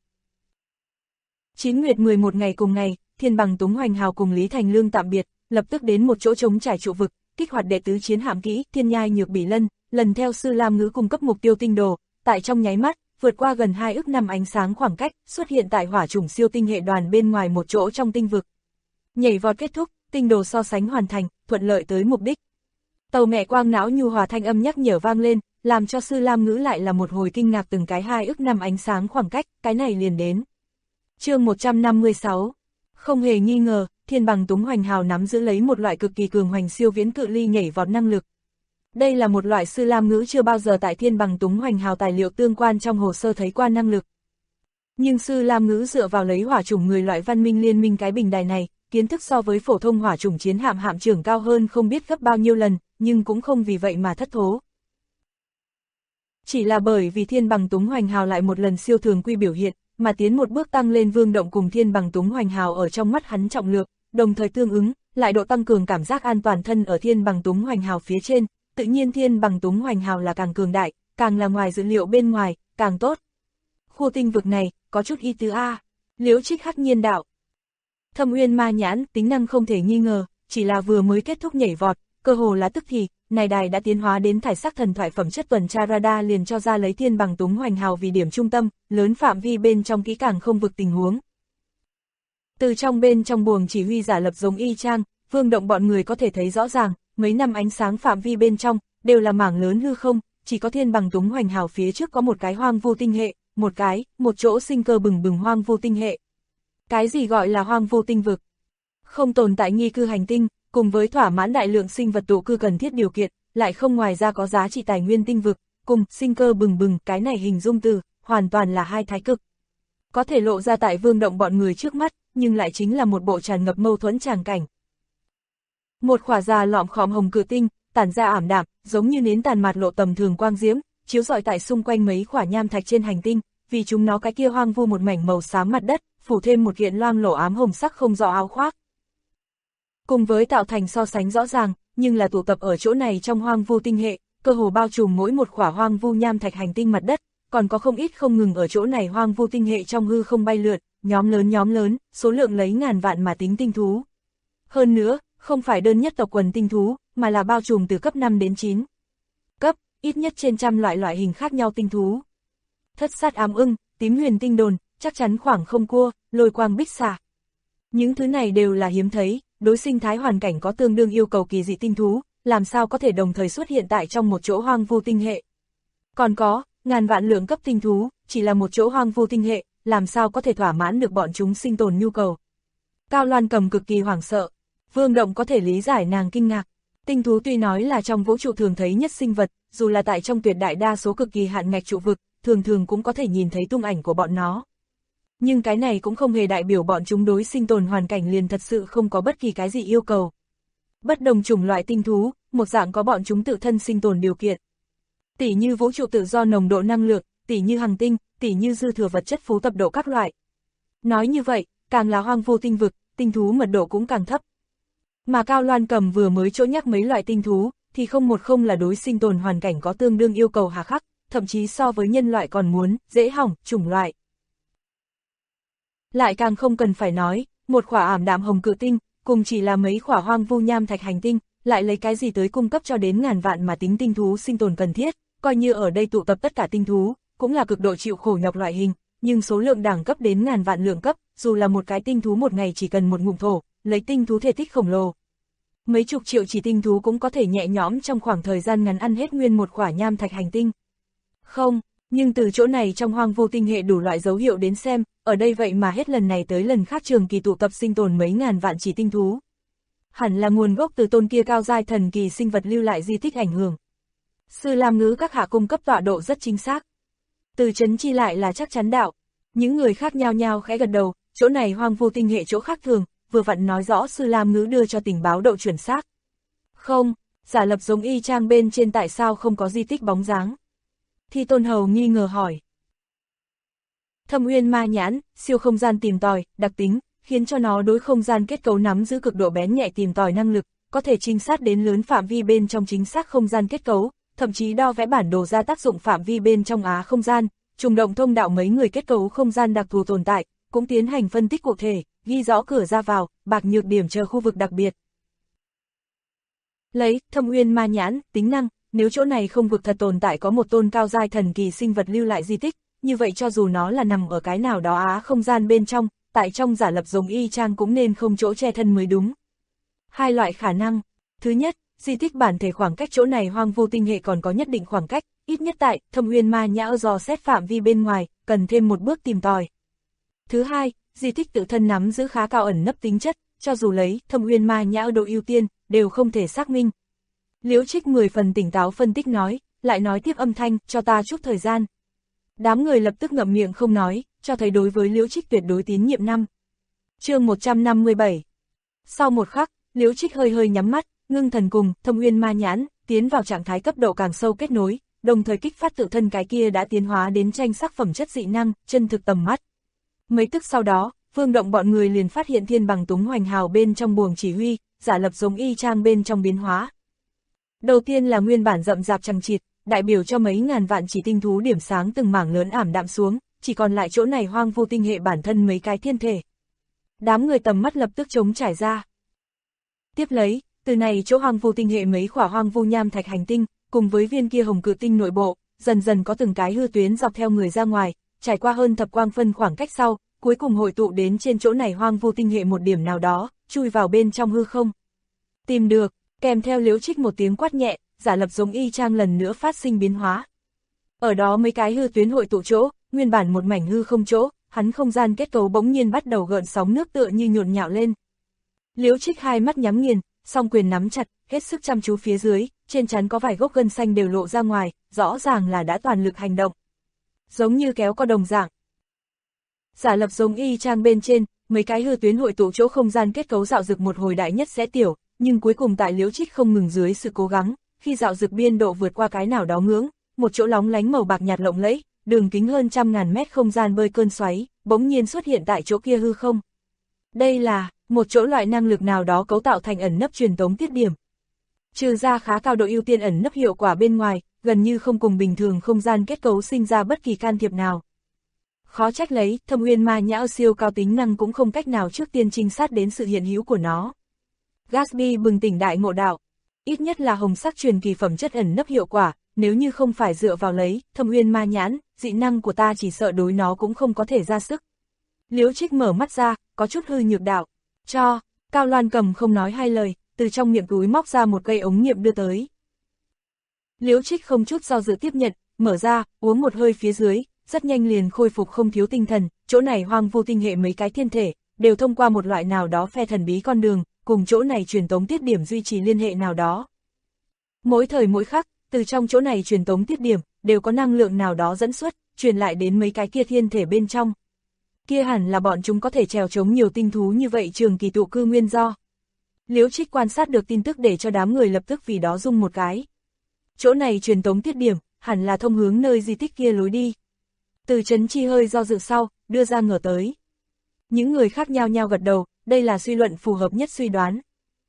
9 nguyệt 11 ngày cùng ngày, thiên bằng túng hoành hào cùng Lý Thành Lương tạm biệt, lập tức đến một chỗ trống trải trụ vực, kích hoạt đệ tứ chiến hạm kỹ Thiên Nhai Nhược Bỉ Lân, lần theo Sư Lam Ngữ cung cấp mục tiêu tinh đồ, tại trong nháy mắt, vượt qua gần 2 ức năm ánh sáng khoảng cách, xuất hiện tại hỏa chủng siêu tinh hệ đoàn bên ngoài một chỗ trong tinh vực. Nhảy vọt kết thúc, tinh đồ so sánh hoàn thành, thuận lợi tới mục đích. Tàu mẹ quang não nhu hòa thanh âm nhắc nhở vang lên, làm cho Sư Lam Ngữ lại là một hồi kinh ngạc. Từng cái 2 ức năm ánh sáng khoảng cách, cái này liền đến. Chương 156. Không hề nghi ngờ, thiên bằng túng hoành hào nắm giữ lấy một loại cực kỳ cường hoành siêu viễn cự ly nhảy vọt năng lực. Đây là một loại Sư Lam Ngữ chưa bao giờ tại thiên bằng túng hoành hào tài liệu tương quan trong hồ sơ thấy qua năng lực. Nhưng Sư Lam Ngữ dựa vào lấy hỏa chủng người loại văn minh liên minh cái bình đài này, kiến thức so với phổ thông hỏa chủng chiến hạm hạm trưởng cao hơn không biết gấp bao nhiêu lần, nhưng cũng không vì vậy mà thất thố. Chỉ là bởi vì thiên bằng túng hoành hào lại một lần siêu thường quy biểu hiện, mà tiến một bước tăng lên Vương Động cùng thiên bằng túng hoành hào ở trong mắt hắn trọng lượng, đồng thời tương ứng, lại độ tăng cường cảm giác an toàn thân ở thiên bằng túng hoành hào phía trên, tự nhiên thiên bằng túng hoành hào là càng cường đại, càng là ngoài dữ liệu bên ngoài, càng tốt. Khu tinh vực này, có chút y tứ A, Liễu Trích hắc nhiên đạo. Thâm Uyên Ma Nhãn, tính năng không thể nghi ngờ, chỉ là vừa mới kết thúc nhảy vọt, cơ hồ là tức thì, này đài đã tiến hóa đến thải sắc thần thoại phẩm chất tuần tra radar liền cho ra lấy thiên bằng túng hoành hào vì điểm trung tâm, lớn phạm vi bên trong kỹ càng không vực tình huống. Từ trong bên trong buồng chỉ huy giả lập giống y chang, Vương Động bọn người có thể thấy rõ ràng, mấy năm ánh sáng phạm vi bên trong, đều là mảng lớn hư không, chỉ có thiên bằng túng hoành hào phía trước có một cái hoang vu tinh hệ, một chỗ sinh cơ bừng bừng hoang vu tinh hệ. Cái gì gọi là hoang vu tinh vực? Không tồn tại nghi cư hành tinh, cùng với thỏa mãn đại lượng sinh vật tụ cư cần thiết điều kiện, lại không ngoài ra có giá trị tài nguyên tinh vực, cùng sinh cơ bừng bừng, cái này hình dung từ, hoàn toàn là hai thái cực. Có thể lộ ra tại Vương Động bọn người trước mắt, nhưng lại chính là một bộ tràn ngập mâu thuẫn tràng cảnh. Một khỏa già lọm khóm hồng cự tinh, tản ra ảm đạm, giống như nến tàn mạt lộ tầm thường quang diễm, chiếu rọi tại xung quanh mấy khỏa nham thạch trên hành tinh, vì chúng nó cái kia hoang vu một mảnh màu xám mặt đất, phủ thêm một kiện loang lổ ám hồng sắc không rõ áo khoác. Cùng với tạo thành so sánh rõ ràng, nhưng là tụ tập ở chỗ này trong hoang vu tinh hệ, cơ hồ bao trùm mỗi một khỏa hoang vu nham thạch hành tinh mặt đất, còn có không ít không ngừng ở chỗ này hoang vu tinh hệ trong hư không bay lượn, nhóm lớn, số lượng lấy ngàn vạn mà tính tinh thú. Hơn nữa, không phải đơn nhất tộc quần tinh thú, mà là bao trùm từ cấp 5 đến 9 cấp, ít nhất trên trăm loại hình khác nhau tinh thú. Thất sát ám ưng, tím huyền tinh đồn, chắc chắn khoảng không cua, lôi quang bích xà. Những thứ này đều là hiếm thấy, đối sinh thái hoàn cảnh có tương đương yêu cầu kỳ dị tinh thú, làm sao có thể đồng thời xuất hiện tại trong một chỗ hoang vu tinh hệ. Còn có, ngàn vạn lượng cấp tinh thú, chỉ là một chỗ hoang vu tinh hệ, làm sao có thể thỏa mãn được bọn chúng sinh tồn nhu cầu. Cao Loan Cầm cực kỳ hoảng sợ, Vương Động có thể lý giải nàng kinh ngạc. Tinh thú tuy nói là trong vũ trụ thường thấy nhất sinh vật, dù là tại trong tuyệt đại đa số cực kỳ hạn ngạch trụ vực, thường cũng có thể nhìn thấy tung ảnh của bọn nó. Nhưng cái này cũng không hề đại biểu bọn chúng đối sinh tồn hoàn cảnh liền thật sự không có bất kỳ cái gì yêu cầu. Bất đồng chủng loại tinh thú, một dạng có bọn chúng tự thân sinh tồn điều kiện. Tỉ như vũ trụ tự do nồng độ năng lượng, tỉ như hành tinh, tỉ như dư thừa vật chất phú tập độ các loại. Nói như vậy, càng là hoang vu tinh vực, tinh thú mật độ cũng càng thấp. Mà Cao Loan Cầm vừa mới chỗ nhắc mấy loại tinh thú, thì không là đối sinh tồn hoàn cảnh có tương đương yêu cầu hà khắc, thậm chí so với nhân loại còn muốn, dễ hỏng, chủng loại. Lại càng không cần phải nói, một khỏa ảm đạm hồng cự tinh, cùng chỉ là mấy khỏa hoang vu nham thạch hành tinh, lại lấy cái gì tới cung cấp cho đến ngàn vạn mà tính tinh thú sinh tồn cần thiết, coi như ở đây tụ tập tất cả tinh thú, cũng là cực độ chịu khổ nhọc loại hình, nhưng số lượng đẳng cấp đến ngàn vạn lượng cấp, dù là một cái tinh thú một ngày chỉ cần một ngụm thổ, lấy tinh thú thể tích khổng lồ. Mấy chục triệu chỉ tinh thú cũng có thể nhẹ nhõm trong khoảng thời gian ngắn ăn hết nguyên một khỏa nham thạch hành tinh. Không, nhưng từ chỗ này trong hoang vu tinh hệ đủ loại dấu hiệu đến xem, ở đây vậy mà hết lần này tới lần khác trường kỳ tụ tập sinh tồn mấy ngàn vạn chỉ tinh thú. Hẳn là nguồn gốc từ tôn kia cao giai thần kỳ sinh vật lưu lại di tích ảnh hưởng. Sư Lam Ngữ các hạ cung cấp tọa độ rất chính xác. Từ Trấn Chi lại là chắc chắn đạo. Những người khác nhao nhao khẽ gật đầu, chỗ này hoang vu tinh hệ chỗ khác thường, vừa vặn nói rõ Sư Lam Ngữ đưa cho tình báo độ chuẩn xác. Không, giả lập giống y chang bên trên tại sao không có di tích bóng dáng? Thi Tôn Hầu nghi ngờ hỏi. Thâm Uyên Ma Nhãn, siêu không gian tìm tòi, đặc tính, khiến cho nó đối không gian kết cấu nắm giữ cực độ bén nhạy tìm tòi năng lực, có thể trinh sát đến lớn phạm vi bên trong chính xác không gian kết cấu, thậm chí đo vẽ bản đồ ra tác dụng phạm vi bên trong á không gian, trùng động thông đạo mấy người kết cấu không gian đặc thù tồn tại, cũng tiến hành phân tích cụ thể, ghi rõ cửa ra vào, bạc nhược điểm chờ khu vực đặc biệt. Lấy Thâm Uyên Ma Nhãn, tính năng, nếu chỗ này không vực thật tồn tại có một tôn cao giai thần kỳ sinh vật lưu lại di tích, như vậy cho dù nó là nằm ở cái nào đó á không gian bên trong, tại trong giả lập giống y chang cũng nên không chỗ che thân mới đúng. Hai loại khả năng. Thứ nhất, di tích bản thể khoảng cách chỗ này hoang vu tinh hệ còn có nhất định khoảng cách, ít nhất tại Thâm Uyên Ma Nhã dò xét phạm vi bên ngoài, cần thêm một bước tìm tòi. Thứ hai, di tích tự thân nắm giữ khá cao ẩn nấp tính chất, cho dù lấy Thâm Uyên Ma Nhã độ ưu tiên, đều không thể xác minh. Liễu Trích 10 phần tỉnh táo phân tích nói, lại nói tiếp âm thanh, cho ta chút thời gian. Đám người lập tức ngậm miệng không nói, cho thấy đối với Liễu Trích tuyệt đối tín nhiệm năm. Chương 157. Sau một khắc, Liễu Trích hơi hơi nhắm mắt, ngưng thần cùng Thâm Uyên Ma Nhãn tiến vào trạng thái cấp độ càng sâu kết nối, đồng thời kích phát tự thân cái kia đã tiến hóa đến tranh sắc phẩm chất dị năng, chân thực tầm mắt. Mấy tức sau đó, Vương Động bọn người liền phát hiện Thiên Bằng Túng Hoành Hào bên trong buồng chỉ huy, giả lập giống y chang bên trong biến hóa. Đầu tiên là nguyên bản rậm rạp chằng chịt, đại biểu cho mấy ngàn vạn chỉ tinh thú điểm sáng từng mảng lớn ảm đạm xuống, chỉ còn lại chỗ này hoang vu tinh hệ bản thân mấy cái thiên thể. Đám người tầm mắt lập tức trống trải ra. Tiếp lấy, từ này chỗ hoang vu tinh hệ mấy khỏa hoang vu nham thạch hành tinh, cùng với viên kia hồng cự tinh nội bộ, dần dần có từng cái hư tuyến dọc theo người ra ngoài, trải qua hơn thập quang phân khoảng cách sau, cuối cùng hội tụ đến trên chỗ này hoang vu tinh hệ một điểm nào đó, chui vào bên trong hư không. Tìm được, kèm theo Liễu Trích một tiếng quát nhẹ, giả lập giống y chang lần nữa phát sinh biến hóa. Ở đó mấy cái hư tuyến hội tụ chỗ, nguyên bản một mảnh hư không chỗ, hắn không gian kết cấu bỗng nhiên bắt đầu gợn sóng nước tựa như nhộn nhạo lên. Liễu Trích hai mắt nhắm nghiền, song quyền nắm chặt, hết sức chăm chú phía dưới, trên trán có vài gốc gân xanh đều lộ ra ngoài, rõ ràng là đã toàn lực hành động. Giống như kéo co đồng dạng. Giả lập giống y chang bên trên, mấy cái hư tuyến hội tụ chỗ không gian kết cấu dạo dực một hồi đại nhất sẽ tiểu, nhưng cuối cùng tại Liễu Trích không ngừng dưới sự cố gắng, khi dạo dực biên độ vượt qua cái nào đó ngưỡng, một chỗ lóng lánh màu bạc nhạt lộng lẫy, đường kính hơn 100.000 mét không gian bơi cơn xoáy, bỗng nhiên xuất hiện tại chỗ kia hư không. Đây là một chỗ loại năng lực nào đó cấu tạo thành ẩn nấp truyền tống tiết điểm. Trừ ra khá cao độ ưu tiên ẩn nấp hiệu quả bên ngoài, gần như không cùng bình thường không gian kết cấu sinh ra bất kỳ can thiệp nào. Khó trách lấy, Thâm Uyên Ma Nhã siêu cao tính năng cũng không cách nào trước tiên trinh sát đến sự hiện hữu của nó. Gatsby bừng tỉnh đại ngộ đạo. Ít nhất là hồng sắc truyền kỳ phẩm chất ẩn nấp hiệu quả, nếu như không phải dựa vào lấy Thâm Uyên Ma Nhãn, dị năng của ta chỉ sợ đối nó cũng không có thể ra sức. Liễu Trích mở mắt ra, có chút hư nhược đạo. Cho, Cao Loan Cầm không nói hai lời, từ trong miệng túi móc ra một cây ống nghiệm đưa tới. Liễu Trích không chút do dự tiếp nhận, mở ra, uống một hơi phía dưới, rất nhanh liền khôi phục không thiếu tinh thần, chỗ này hoang vu tinh hệ mấy cái thiên thể, đều thông qua một loại nào đó phe thần bí con đường, cùng chỗ này truyền tống tiết điểm duy trì liên hệ nào đó. Mỗi thời mỗi khắc, từ trong chỗ này truyền tống tiết điểm, đều có năng lượng nào đó dẫn xuất, truyền lại đến mấy cái kia thiên thể bên trong. Kia hẳn là bọn chúng có thể trèo chống nhiều tinh thú như vậy trường kỳ tụ cư nguyên do. Liễu Trích quan sát được tin tức để cho đám người lập tức vì đó rung một cái. Chỗ này truyền tống tiết điểm, hẳn là thông hướng nơi di tích kia lối đi. Từ Trấn Chi hơi do dự sau, đưa ra ngờ tới. Những người khác nhao nhao gật đầu, đây là suy luận phù hợp nhất suy đoán.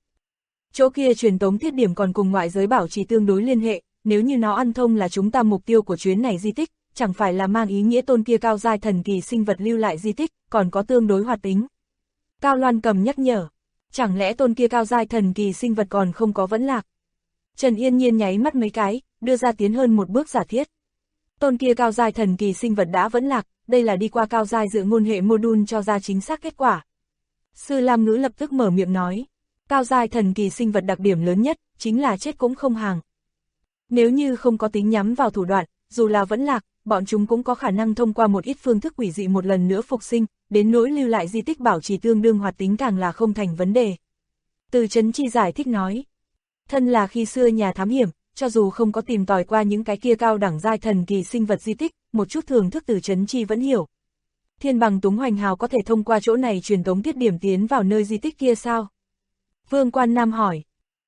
Chỗ kia truyền tống tiết điểm còn cùng ngoại giới bảo trì tương đối liên hệ, nếu như nó ăn thông là chúng ta mục tiêu của chuyến này di tích, chẳng phải là mang ý nghĩa tôn kia cao giai thần kỳ sinh vật lưu lại di tích, còn có tương đối hoạt tính. Cao Loan Cầm nhắc nhở, chẳng lẽ tôn kia cao giai thần kỳ sinh vật còn không có vẫn lạc? Trần Yên Nhiên nháy mắt mấy cái, đưa ra tiến hơn một bước giả thiết. Tôn kia cao giai thần kỳ sinh vật đã vẫn lạc, đây là đi qua cao giai dự ngôn hệ module cho ra chính xác kết quả. Sư Lam Ngữ lập tức mở miệng nói, cao giai thần kỳ sinh vật đặc điểm lớn nhất, chính là chết cũng không hàng. Nếu như không có tính nhắm vào thủ đoạn, dù là vẫn lạc, bọn chúng cũng có khả năng thông qua một ít phương thức quỷ dị một lần nữa phục sinh, đến nỗi lưu lại di tích bảo trì tương đương hoạt tính càng là không thành vấn đề. Từ Trấn Chi giải thích nói, thân là khi xưa nhà thám hiểm, cho dù không có tìm tòi qua những cái kia cao đẳng giai thần kỳ sinh vật di tích, một chút thường thức Từ Trấn Chi vẫn hiểu. Thiên Bằng Túng Hoành Hào có thể thông qua chỗ này truyền tống tiết điểm tiến vào nơi di tích kia sao? Vương Quan Nam hỏi.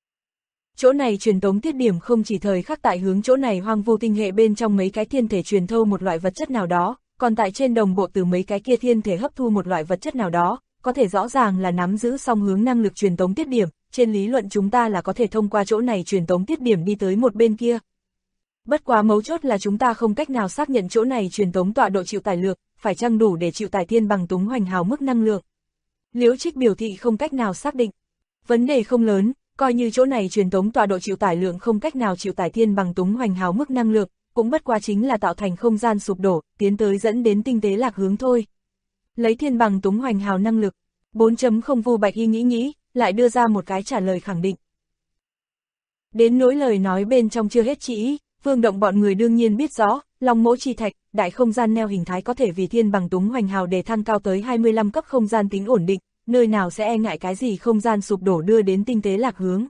Chỗ này truyền tống tiết điểm không chỉ thời khắc tại hướng chỗ này hoang vu tinh hệ bên trong mấy cái thiên thể truyền thâu một loại vật chất nào đó, còn tại trên đồng bộ từ mấy cái kia thiên thể hấp thu một loại vật chất nào đó, có thể rõ ràng là nắm giữ song hướng năng lực truyền tống tiết điểm, trên lý luận chúng ta là có thể thông qua chỗ này truyền tống tiết điểm đi tới một bên kia. Bất quá mấu chốt là chúng ta không cách nào xác nhận chỗ này truyền tống tọa độ chịu tải lượng, phải chăng đủ để chịu tải thiên bằng túng hoành hào mức năng lượng. Liễu Trích biểu thị không cách nào xác định. Vấn đề không lớn, coi như chỗ này truyền tống tọa độ chịu tải lượng không cách nào chịu tải thiên bằng túng hoành hào mức năng lượng, cũng bất quá chính là tạo thành không gian sụp đổ, tiến tới dẫn đến tinh tế lạc hướng thôi. Lấy thiên bằng túng hoành hào năng lực, 4.0 Vu Bạch Y nghĩ, lại đưa ra một cái trả lời khẳng định. Đến nỗi lời nói bên trong chưa hết chỉ, Vương Động bọn người đương nhiên biết rõ, Long Mỗ Chi Thạch, đại không gian neo hình thái có thể vì thiên bằng túng hoành hào để thăng cao tới 25 cấp không gian tính ổn định, nơi nào sẽ e ngại cái gì không gian sụp đổ đưa đến tinh tế lạc hướng.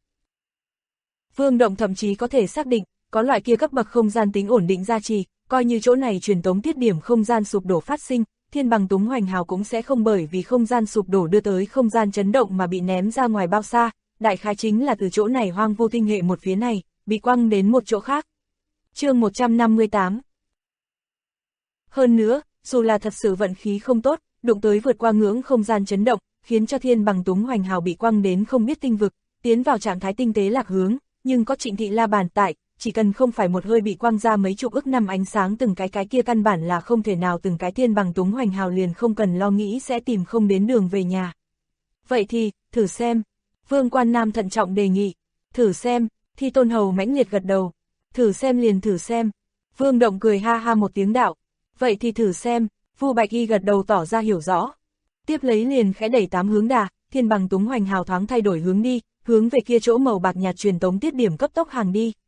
Vương Động thậm chí có thể xác định, có loại kia cấp bậc không gian tính ổn định gia trì, coi như chỗ này truyền tống tiết điểm không gian sụp đổ phát sinh, thiên bằng túng hoành hào cũng sẽ không bởi vì không gian sụp đổ đưa tới không gian chấn động mà bị ném ra ngoài bao xa, đại khái chính là từ chỗ này hoang vu tinh hệ một phía này, bị quăng đến một chỗ khác. Chương 158. Hơn nữa, dù là thật sự vận khí không tốt, đụng tới vượt qua ngưỡng không gian chấn động, khiến cho thiên bằng túng hoành hào bị quăng đến không biết tinh vực, tiến vào trạng thái tinh tế lạc hướng, nhưng có Trịnh Thị La Bàn tại, chỉ cần không phải một hơi bị quăng ra mấy chục ức năm ánh sáng từng cái kia căn bản là không thể nào từng cái thiên bằng túng hoành hào liền không cần lo nghĩ sẽ tìm không đến đường về nhà. Vậy thì, thử xem. Vương Quan Nam thận trọng đề nghị. Thử xem, Thi Tôn Hầu mãnh liệt gật đầu. Thử xem liền thử xem. Vương Động cười ha ha một tiếng đạo. Vậy thì thử xem, Vu Bạch Y gật đầu tỏ ra hiểu rõ. Tiếp lấy liền khẽ đẩy 8 hướng đà, thiên bằng túng hoành hào thoáng thay đổi hướng đi, hướng về kia chỗ màu bạc nhạt truyền tống tiết điểm cấp tốc hàng đi.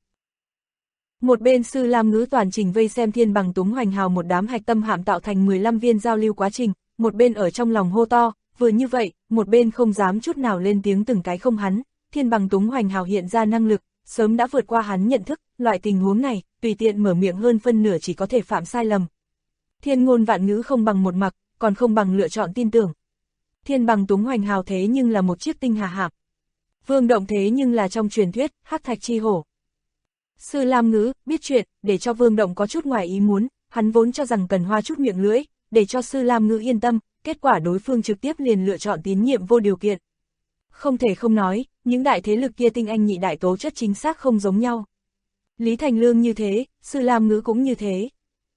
Một bên Sư Lam Ngữ toàn trình vây xem thiên bằng túng hoành hào một đám hạch tâm hạm tạo thành 15 viên giao lưu quá trình, một bên ở trong lòng hô to, vừa như vậy, một bên không dám chút nào lên tiếng từng cái không hắn, thiên bằng túng hoành hào hiện ra năng lực, sớm đã vượt qua hắn nhận thức, loại tình huống này, tùy tiện mở miệng hơn phân nửa chỉ có thể phạm sai lầm. Thiên ngôn vạn ngữ không bằng một mặc, còn không bằng lựa chọn tin tưởng. Thiên bằng túng hoành hào thế nhưng là một chiếc tinh hà hạm. Vương Động thế nhưng là trong truyền thuyết, hắc thạch chi hổ. Sư Lam Ngữ, biết chuyện, để cho Vương Động có chút ngoài ý muốn, hắn vốn cho rằng cần hoa chút miệng lưỡi, để cho Sư Lam Ngữ yên tâm, kết quả đối phương trực tiếp liền lựa chọn tín nhiệm vô điều kiện. Không thể không nói, những đại thế lực kia tinh anh nhị đại tố chất chính xác không giống nhau. Lý Thành Lương như thế, Sư Lam Ngữ cũng như thế.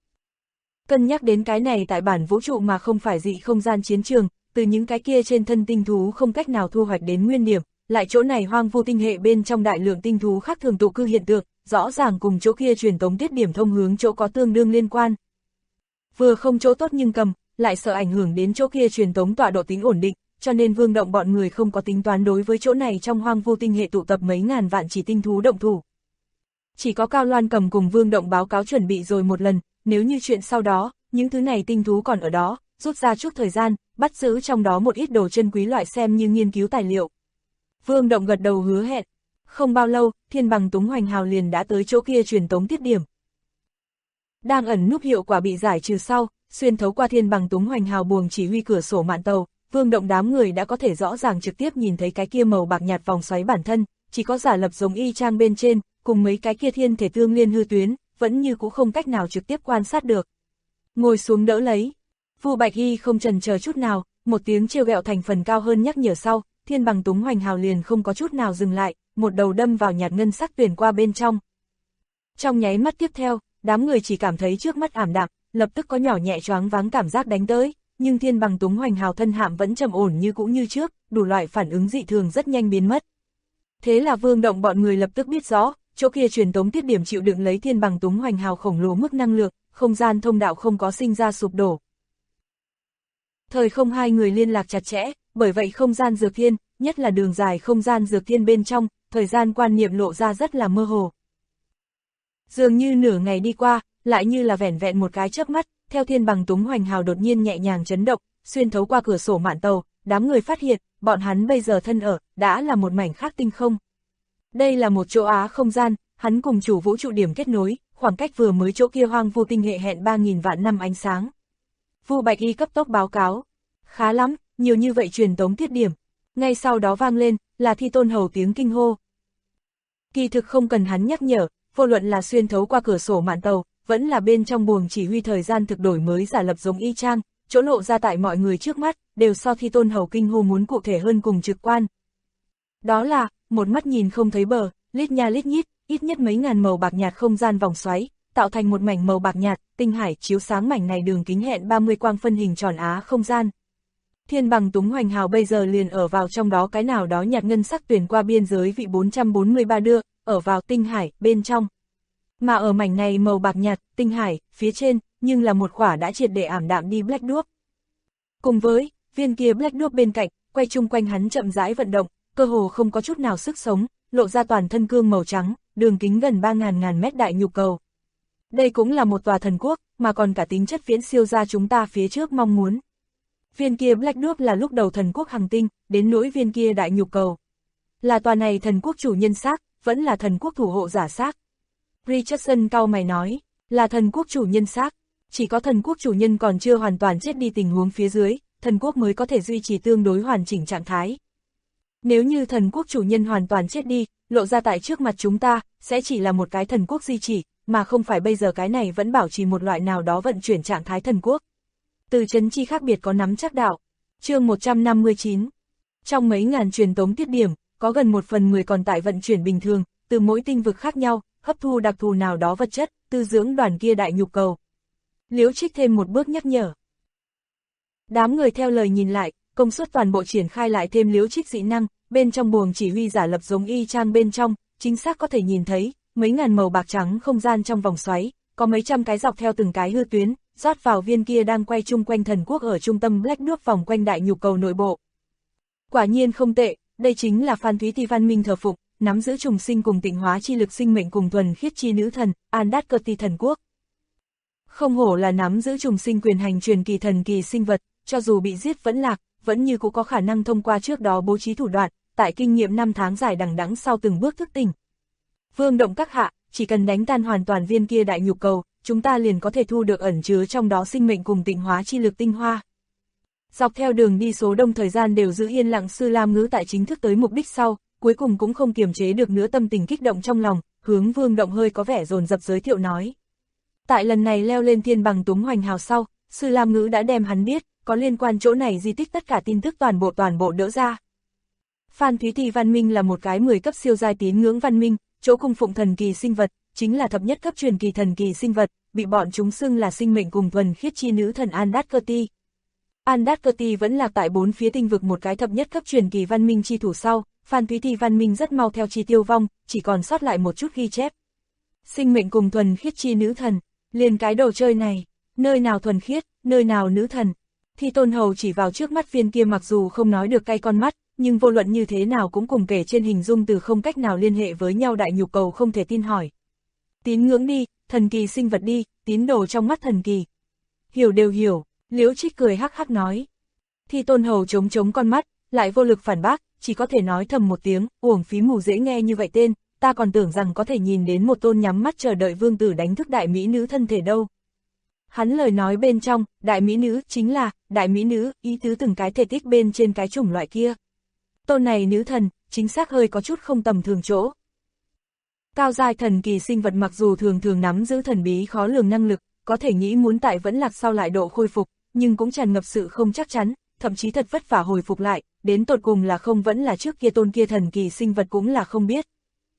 Cân nhắc đến cái này tại bản vũ trụ mà không phải dị không gian chiến trường, từ những cái kia trên thân tinh thú không cách nào thu hoạch đến nguyên điểm, lại chỗ này hoang vu tinh hệ bên trong đại lượng tinh thú khác thường tụ cư hiện tượng, rõ ràng cùng chỗ kia truyền tống tiết điểm thông hướng chỗ có tương đương liên quan. Vừa không chỗ tốt nhưng cầm, lại sợ ảnh hưởng đến chỗ kia truyền tống tọa độ tính ổn định, cho nên Vương Động bọn người không có tính toán đối với chỗ này trong hoang vu tinh hệ tụ tập mấy ngàn vạn chỉ tinh thú động thủ. Chỉ có Cao Loan Cầm cùng Vương Động báo cáo chuẩn bị rồi một lần, nếu như chuyện sau đó, những thứ này tinh thú còn ở đó, rút ra chút thời gian, bắt giữ trong đó một ít đồ chân quý loại xem như nghiên cứu tài liệu. Vương Động gật đầu hứa hẹn. Không bao lâu, thiên bằng túng hoành hào liền đã tới chỗ kia truyền tống tiết điểm. Đang ẩn núp hiệu quả bị giải trừ sau, xuyên thấu qua thiên bằng túng hoành hào buồng chỉ huy cửa sổ mạn tàu, Vương Động đám người đã có thể rõ ràng trực tiếp nhìn thấy cái kia màu bạc nhạt vòng xoáy bản thân, chỉ có giả lập giống y chang bên trên, cùng mấy cái kia thiên thể tương liên hư tuyến, vẫn như cũng không cách nào trực tiếp quan sát được. Ngồi xuống đỡ lấy. Vu Bạch Y không chần chờ chút nào, một tiếng trêu ghẹo thành phần cao hơn nhắc nhở sau, thiên bằng túng hoành hào liền không có chút nào dừng lại, một đầu đâm vào nhạt ngân sắc tuyển qua bên trong. Trong nháy mắt tiếp theo, đám người chỉ cảm thấy trước mắt ảm đạm, lập tức có nhỏ nhẹ choáng váng cảm giác đánh tới, nhưng thiên bằng túng hoành hào thân hạm vẫn trầm ổn như cũ như trước, đủ loại phản ứng dị thường rất nhanh biến mất. Thế là Vương Động bọn người lập tức biết rõ, chỗ kia truyền tống tiết điểm chịu đựng lấy thiên bằng túng hoành hào khổng lồ mức năng lượng, không gian thông đạo không có sinh ra sụp đổ. Thời không hai người liên lạc chặt chẽ, bởi vậy không gian dược thiên, nhất là đường dài không gian dược thiên bên trong, thời gian quan niệm lộ ra rất là mơ hồ. Dường như nửa ngày đi qua, lại như là vẻn vẹn một cái chớp mắt, theo thiên bằng túng hoành hào đột nhiên nhẹ nhàng chấn động, xuyên thấu qua cửa sổ mạn tàu, đám người phát hiện, bọn hắn bây giờ thân ở, đã là một mảnh khác tinh không. Đây là một chỗ á không gian, hắn cùng chủ vũ trụ điểm kết nối, khoảng cách vừa mới chỗ kia hoang vu tinh hệ hẹn 3.000 vạn năm ánh sáng. Vu Bạch Y cấp tốc báo cáo. Khá lắm, nhiều như vậy truyền tống tiết điểm. Ngay sau đó vang lên, là Thi Tôn Hầu tiếng kinh hô. Kỳ thực không cần hắn nhắc nhở, vô luận là xuyên thấu qua cửa sổ mạn tàu, vẫn là bên trong buồng chỉ huy thời gian thực đổi mới giả lập giống y chang, chỗ lộ ra tại mọi người trước mắt, đều so Thi Tôn Hầu kinh hô muốn cụ thể hơn cùng trực quan. Đó là, một mắt nhìn không thấy bờ, lít nha lít nhít, ít nhất mấy ngàn màu bạc nhạt không gian vòng xoáy, tạo thành một mảnh màu bạc nhạt, tinh hải chiếu sáng mảnh này đường kính hẹn 30 quang phân hình tròn á không gian. Thiên Bằng Túng Hoành Hào bây giờ liền ở vào trong đó cái nào đó nhạt ngân sắc tuyển qua biên giới vị 443 đưa, ở vào tinh hải, bên trong. Mà ở mảnh này màu bạc nhạt, tinh hải, phía trên, nhưng là một quả đã triệt để ảm đạm đi Black Dwarf. Cùng với, viên kia Black Dwarf bên cạnh, quay chung quanh hắn chậm rãi vận động, cơ hồ không có chút nào sức sống, lộ ra toàn thân cương màu trắng, đường kính gần 3.000 mét đại nhục cầu. Đây cũng là một tòa thần quốc, mà còn cả tính chất viễn siêu ra chúng ta phía trước mong muốn. Viên kia Black Dwarf là lúc đầu thần quốc hành tinh, đến nỗi viên kia đại nhục cầu. Là tòa này thần quốc chủ nhân xác, vẫn là thần quốc thủ hộ giả xác. Richardson cau mày nói, là thần quốc chủ nhân xác, chỉ có thần quốc chủ nhân còn chưa hoàn toàn chết đi tình huống phía dưới, thần quốc mới có thể duy trì tương đối hoàn chỉnh trạng thái. Nếu như thần quốc chủ nhân hoàn toàn chết đi, lộ ra tại trước mặt chúng ta, sẽ chỉ là một cái thần quốc duy trì, mà không phải bây giờ cái này vẫn bảo trì một loại nào đó vận chuyển trạng thái thần quốc. Từ chấn chi khác biệt có nắm chắc đạo. Chương 159. Trong mấy ngàn truyền tống tiết điểm, có gần 1/10 còn tại vận chuyển bình thường, từ mỗi tinh vực khác nhau, hấp thu đặc thù nào đó vật chất, tư dưỡng đoàn kia đại nhục cầu. Liễu Trích thêm một bước nhắc nhở. Đám người theo lời nhìn lại, công suất toàn bộ triển khai lại thêm Liễu Trích dị năng, bên trong buồng chỉ huy giả lập giống y chang bên trong, chính xác có thể nhìn thấy, mấy ngàn màu bạc trắng không gian trong vòng xoáy, có mấy trăm cái dọc theo từng cái hư tuyến, rót vào viên kia đang quay chung quanh thần quốc ở trung tâm Black Dwarf vòng quanh đại nhục cầu nội bộ. Quả nhiên không tệ, đây chính là Phan Thúy Ti văn minh thờ phục, nắm giữ trùng sinh cùng tịnh hóa chi lực sinh mệnh cùng thuần khiết chi nữ thần, Andat-Kerti thần quốc. Không hổ là nắm giữ trùng sinh quyền hành truyền kỳ thần kỳ sinh vật, cho dù bị giết vẫn lạc, vẫn như cũng có khả năng thông qua trước đó bố trí thủ đoạn, tại kinh nghiệm 5 tháng dài đằng đẵng sau từng bước thức tỉnh. Vương động các hạ, chỉ cần đánh tan hoàn toàn viên kia đại nhục cầu, chúng ta liền có thể thu được ẩn chứa trong đó sinh mệnh cùng tịnh hóa chi lực tinh hoa. Dọc theo đường đi số đông thời gian đều giữ yên lặng Sư Lam Ngữ tại chính thức tới mục đích sau, cuối cùng cũng không kiềm chế được nữa tâm tình kích động trong lòng, hướng Vương động hơi có vẻ dồn dập giới thiệu nói. Tại lần này leo lên Thiên Bằng Túng Hoành Hào sau, Sư Lam Ngữ đã đem hắn biết, có liên quan chỗ này di tích tất cả tin tức toàn bộ đỡ ra. Phan Thúy Ti văn minh là một cái 10 cấp siêu giai tín ngưỡng văn minh, chỗ cung phụng thần kỳ sinh vật, chính là thập nhất cấp truyền kỳ thần kỳ sinh vật, bị bọn chúng xưng là sinh mệnh cùng thuần khiết chi nữ thần Andat-Kerti. Andat-Kerti vẫn lạc tại 4 phía tinh vực một cái thập nhất cấp truyền kỳ văn minh chi thủ sau, Phan Thúy Ti văn minh rất mau theo chi tiêu vong, chỉ còn sót lại một chút ghi chép. Sinh mệnh cùng thuần khiết chi nữ thần, liền cái đồ chơi này, nơi nào thuần khiết, nơi nào nữ thần. Thi Tôn Hầu chỉ vào trước mắt viên kia mặc dù không nói được cay con mắt, nhưng vô luận như thế nào cũng cùng kể trên hình dung từ không cách nào liên hệ với nhau đại nhục cầu không thể tin hỏi. Tín ngưỡng đi, thần kỳ sinh vật đi, tín đồ trong mắt thần kỳ. Hiểu đều hiểu, Liễu Trích cười hắc hắc nói. Thi Tôn Hầu chống con mắt, lại vô lực phản bác, chỉ có thể nói thầm một tiếng, uổng phí mù dễ nghe như vậy tên, ta còn tưởng rằng có thể nhìn đến một tôn nhắm mắt chờ đợi vương tử đánh thức đại mỹ nữ thân thể đâu. Hắn lời nói bên trong, đại mỹ nữ chính là, đại mỹ nữ, ý tứ từng cái thể tích bên trên cái chủng loại kia. Tôn này nữ thần, chính xác hơi có chút không tầm thường chỗ. Cao giai thần kỳ sinh vật mặc dù thường nắm giữ thần bí khó lường năng lực, có thể nghĩ muốn tại vẫn lạc sau lại độ khôi phục, nhưng cũng tràn ngập sự không chắc chắn, thậm chí thật vất vả hồi phục lại, đến tột cùng là không vẫn là trước kia tôn kia thần kỳ sinh vật cũng là không biết.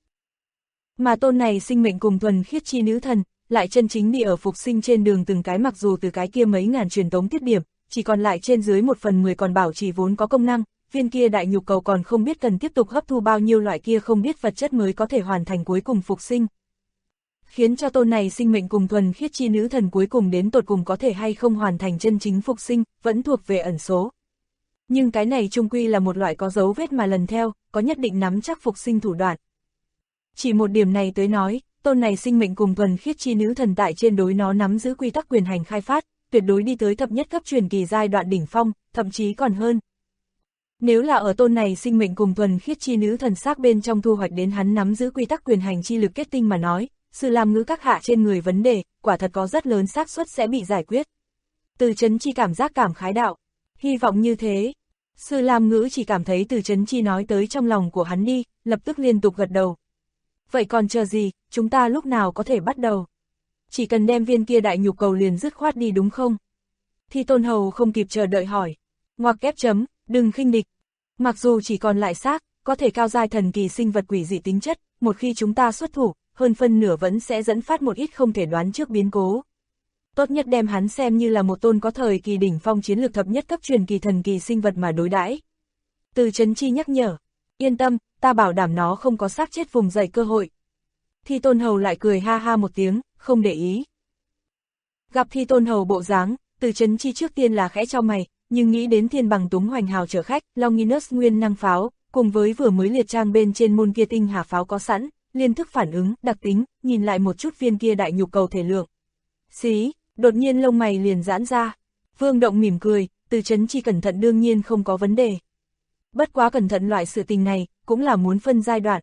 Mà tôn này sinh mệnh cùng thuần khiết chi nữ thần, lại chân chính đi ở phục sinh trên đường từng cái mặc dù từ cái kia mấy ngàn truyền tống tiết điểm, chỉ còn lại trên dưới 1/10 còn bảo trì vốn có công năng, viên kia đại nhục cầu còn không biết cần tiếp tục hấp thu bao nhiêu loại kia không biết vật chất mới có thể hoàn thành cuối cùng phục sinh. Khiến cho tôn này sinh mệnh cùng thuần khiết chi nữ thần cuối cùng đến tột cùng có thể hay không hoàn thành chân chính phục sinh, vẫn thuộc về ẩn số. Nhưng cái này chung quy là một loại có dấu vết mà lần theo, có nhất định nắm chắc phục sinh thủ đoạn. Chỉ một điểm này tới nói, tôn này sinh mệnh cùng thuần khiết chi nữ thần tại trên đối nó nắm giữ quy tắc quyền hành khai phát, tuyệt đối đi tới thập nhất cấp truyền kỳ giai đoạn đỉnh phong, thậm chí còn hơn. Nếu là ở tôn này sinh mệnh cùng thuần khiết chi nữ thần xác bên trong thu hoạch đến hắn nắm giữ quy tắc quyền hành chi lực kết tinh mà nói, Sư Lam Ngữ các hạ trên người vấn đề, quả thật có rất lớn xác suất sẽ bị giải quyết. Từ Chấn Chi cảm giác cảm khái đạo, hy vọng như thế. Sư Lam Ngữ chỉ cảm thấy Từ Chấn Chi nói tới trong lòng của hắn đi, lập tức liên tục gật đầu. Vậy còn chờ gì, chúng ta lúc nào có thể bắt đầu? Chỉ cần đem viên kia đại nhục cầu liền dứt khoát đi đúng không? Thi Tôn Hầu không kịp chờ đợi hỏi. Ngoặc kép chấm, đừng khinh địch. Mặc dù chỉ còn lại xác, có thể cao giai thần kỳ sinh vật quỷ dị tính chất, một khi chúng ta xuất thủ, hơn phân nửa vẫn sẽ dẫn phát một ít không thể đoán trước biến cố. Tốt nhất đem hắn xem như là một tôn có thời kỳ đỉnh phong chiến lược thập nhất cấp truyền kỳ thần kỳ sinh vật mà đối đãi. Từ Chấn Chi nhắc nhở, yên tâm, ta bảo đảm nó không có xác chết vùng dậy cơ hội. Thi Tôn Hầu lại cười ha ha một tiếng, không để ý. Gặp Thi Tôn Hầu bộ dáng, Từ Chấn Chi trước tiên là khẽ cho mày, nhưng nghĩ đến Thiên Bằng Túng Hoành Hào chở khách, Longinus nguyên năng pháo, cùng với vừa mới liệt trang bên trên môn kia tinh hà pháo có sẵn, liên thức phản ứng, đặc tính, nhìn lại một chút viên kia đại nhục cầu thể lượng. Xí, đột nhiên lông mày liền giãn ra. Vương Động mỉm cười, Từ Chấn Chi cẩn thận đương nhiên không có vấn đề. Bất quá cẩn thận loại sự tình này, cũng là muốn phân giai đoạn.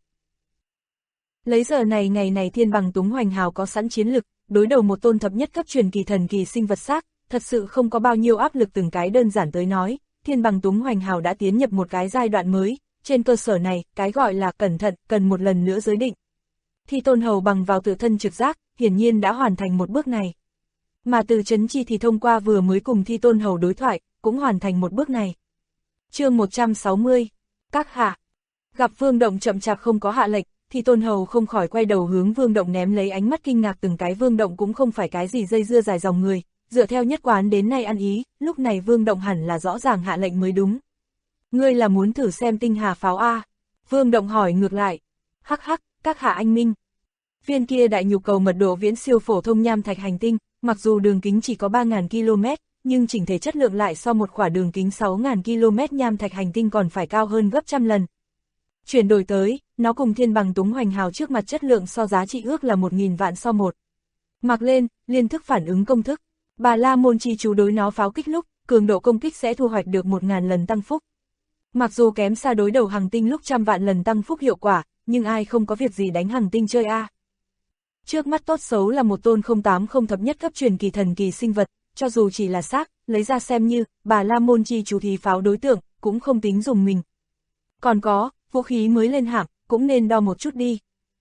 Lấy giờ này ngày này Thiên Bằng Túng Hoành Hào có sẵn chiến lực, đối đầu một tôn thập nhất cấp truyền kỳ thần kỳ sinh vật xác, thật sự không có bao nhiêu áp lực từng cái đơn giản tới nói, Thiên Bằng Túng Hoành Hào đã tiến nhập một cái giai đoạn mới, trên cơ sở này, cái gọi là cẩn thận, cần một lần nữa giới định. Thi Tôn Hầu bằng vào tự thân trực giác, hiển nhiên đã hoàn thành một bước này. Mà Từ Chấn Chi thì thông qua vừa mới cùng Thi Tôn Hầu đối thoại, cũng hoàn thành một bước này. Chương 160, các hạ. Gặp Vương Động chậm chạp không có hạ lệnh, Thi Tôn Hầu không khỏi quay đầu hướng Vương Động ném lấy ánh mắt kinh ngạc từng cái. Vương Động cũng không phải cái gì dây dưa dài dòng người, dựa theo nhất quán đến nay ăn ý, lúc này Vương Động hẳn là rõ ràng hạ lệnh mới đúng. Ngươi là muốn thử xem tinh hà pháo A? Vương Động hỏi ngược lại. Hắc hắc, các hạ anh minh. Viên kia đại nhục cầu mật độ viễn siêu phổ thông nham thạch hành tinh, mặc dù đường kính chỉ có 3.000 km, nhưng chỉnh thể chất lượng lại so một khỏa đường kính 6.000 km nham thạch hành tinh còn phải cao hơn gấp trăm lần. Chuyển đổi tới, nó cùng Thiên Bằng Túng Hoành Hào trước mặt chất lượng so giá trị ước là 1.000 vạn so một. Mặc lên, liên thức phản ứng công thức. Bà La Môn chi chú đối nó pháo kích lúc, cường độ công kích sẽ thu hoạch được 1.000 lần tăng phúc. Mặc dù kém xa đối đầu hành tinh lúc 100 vạn lần tăng phúc hiệu quả, nhưng ai không có việc gì đánh hành tinh chơi a. Trước mắt tốt xấu là một tôn 080 thập nhất cấp truyền kỳ thần kỳ sinh vật, cho dù chỉ là xác, lấy ra xem như, bà La Môn chi chú thí pháo đối tượng, cũng không tính dùng mình. Còn có, vũ khí mới lên hạng, cũng nên đo một chút đi.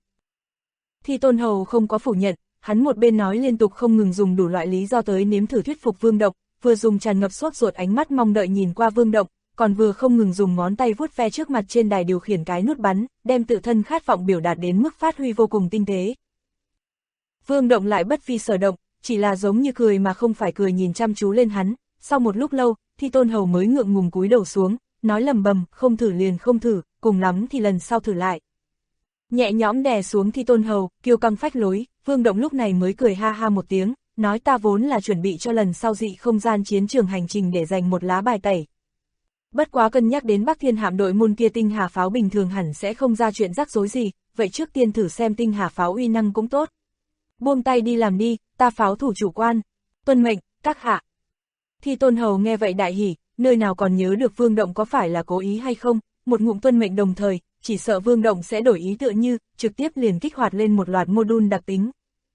Thi Tôn Hầu không có phủ nhận, hắn một bên nói liên tục không ngừng dùng đủ loại lý do tới nếm thử thuyết phục Vương Động, vừa dùng tràn ngập sốt ruột ánh mắt mong đợi nhìn qua Vương Động, còn vừa không ngừng dùng ngón tay vuốt ve trước mặt trên đài điều khiển cái nút bắn, đem tự thân khát vọng biểu đạt đến mức phát huy vô cùng tinh tế. Vương Động lại bất vi sở động, chỉ là giống như cười mà không phải cười nhìn chăm chú lên hắn, sau một lúc lâu, Thi Tôn Hầu mới ngượng ngùng cúi đầu xuống, nói lầm bầm, không thử liền không thử, cùng lắm thì lần sau thử lại. Nhẹ nhõm đè xuống Thi Tôn Hầu, kiêu căng phách lối, Vương Động lúc này mới cười ha ha một tiếng, nói ta vốn là chuẩn bị cho lần sau dị không gian chiến trường hành trình để dành một lá bài tẩy. Bất quá cân nhắc đến Bắc Thiên Hạm đội môn kia tinh hà pháo bình thường hẳn sẽ không ra chuyện rắc rối gì, vậy trước tiên thử xem tinh hà pháo uy năng cũng tốt. Buông tay đi làm đi, ta pháo thủ chủ quan. Tuân mệnh, các hạ. Thi Tôn Hầu nghe vậy đại hỉ, nơi nào còn nhớ được Vương Động có phải là cố ý hay không, một ngụm tuân mệnh đồng thời, chỉ sợ Vương Động sẽ đổi ý tựa như, trực tiếp liền kích hoạt lên một loạt module đặc tính.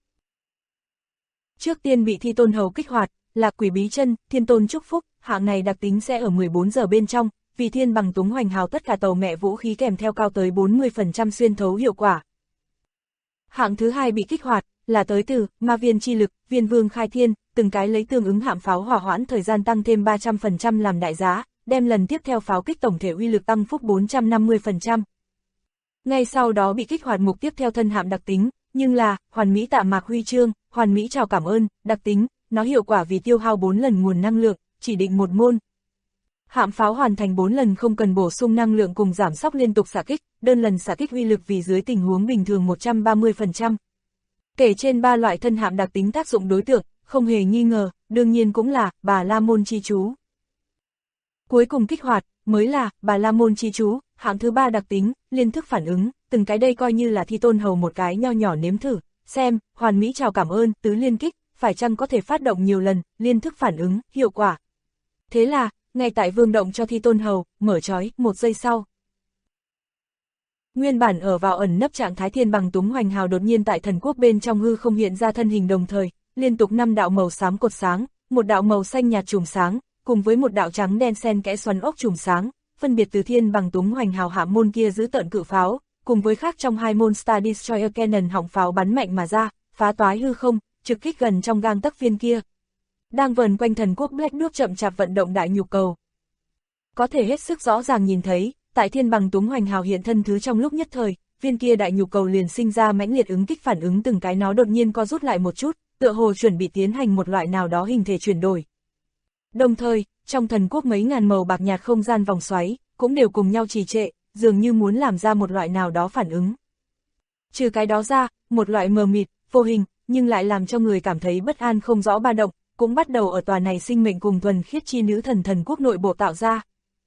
Trước tiên bị Thi Tôn Hầu kích hoạt, là Quỷ Bí Chân, Thiên Tôn Chúc Phúc, hạng này đặc tính sẽ ở 14 giờ bên trong, vì Thiên Bằng Túng Hoành Hào tất cả tàu mẹ vũ khí kèm theo cao tới 40% xuyên thấu hiệu quả. Hạng thứ hai bị kích hoạt, là tới từ Ma Viên Chi Lực, Viên Vương Khai Thiên, từng cái lấy tương ứng hạm pháo hỏa hoãn thời gian tăng thêm 300% làm đại giá, đem lần tiếp theo pháo kích tổng thể uy lực tăng phúc 450%. Ngay sau đó bị kích hoạt mục tiếp theo thân hạm đặc tính, nhưng là Hoàn Mỹ Tạ Mạc Huy Chương, Hoàn Mỹ Chào Cảm Ơn, đặc tính, nó hiệu quả vì tiêu hao 4 lần nguồn năng lượng, chỉ định một môn. Hạm pháo hoàn thành 4 lần không cần bổ sung năng lượng cùng giảm sóc liên tục xạ kích, đơn lần xạ kích uy lực vì dưới tình huống bình thường 130%. Kể trên 3 loại thân hạm đặc tính tác dụng đối tượng, không hề nghi ngờ, đương nhiên cũng là Bà La Môn Chi Chú. Cuối cùng kích hoạt, mới là Bà La Môn Chi Chú, hạng thứ 3 đặc tính, liên thức phản ứng, từng cái đây coi như là Thi Tôn Hầu một cái nho nhỏ nếm thử, xem, Hoàn Mỹ Chào Cảm Ơn, tứ liên kích, phải chăng có thể phát động nhiều lần, liên thức phản ứng, hiệu quả. Thế là, ngay tại Vương Động cho Thi Tôn Hầu, mở chói, 1 giây sau. Nguyên bản ở vào ẩn nấp trạng thái Thiên Bằng Túng Hoành Hào đột nhiên tại thần quốc bên trong hư không hiện ra thân hình đồng thời, liên tục 5 đạo màu xám cột sáng, một đạo màu xanh nhạt chùm sáng, cùng với một đạo trắng đen xen kẽ xoắn ốc chùm sáng, phân biệt từ Thiên Bằng Túng Hoành Hào hạ môn kia giữ tận cự pháo, cùng với khác trong hai môn Star Destroyer Cannon họng pháo bắn mạnh mà ra, phá toái hư không, trực kích gần trong gang tấc viên kia. đang vờn quanh thần quốc Black Nước chậm chạp vận động đại nhục cầu. Có thể hết sức rõ ràng nhìn thấy, tại thiên bằng Túng Hoành Hào hiện thân thứ trong lúc nhất thời, viên kia đại nhục cầu liền sinh ra mãnh liệt ứng kích phản ứng, từng cái nó đột nhiên co rút lại một chút, tựa hồ chuẩn bị tiến hành một loại nào đó hình thể chuyển đổi. Đồng thời, trong thần quốc mấy ngàn màu bạc nhạt không gian vòng xoáy, cũng đều cùng nhau trì trệ, dường như muốn làm ra một loại nào đó phản ứng. Trừ cái đó ra, một loại mờ mịt, vô hình, nhưng lại làm cho người cảm thấy bất an không rõ ba động, cũng bắt đầu ở tòa này sinh mệnh cùng thuần khiết chi nữ thần quốc nội bộ tạo ra.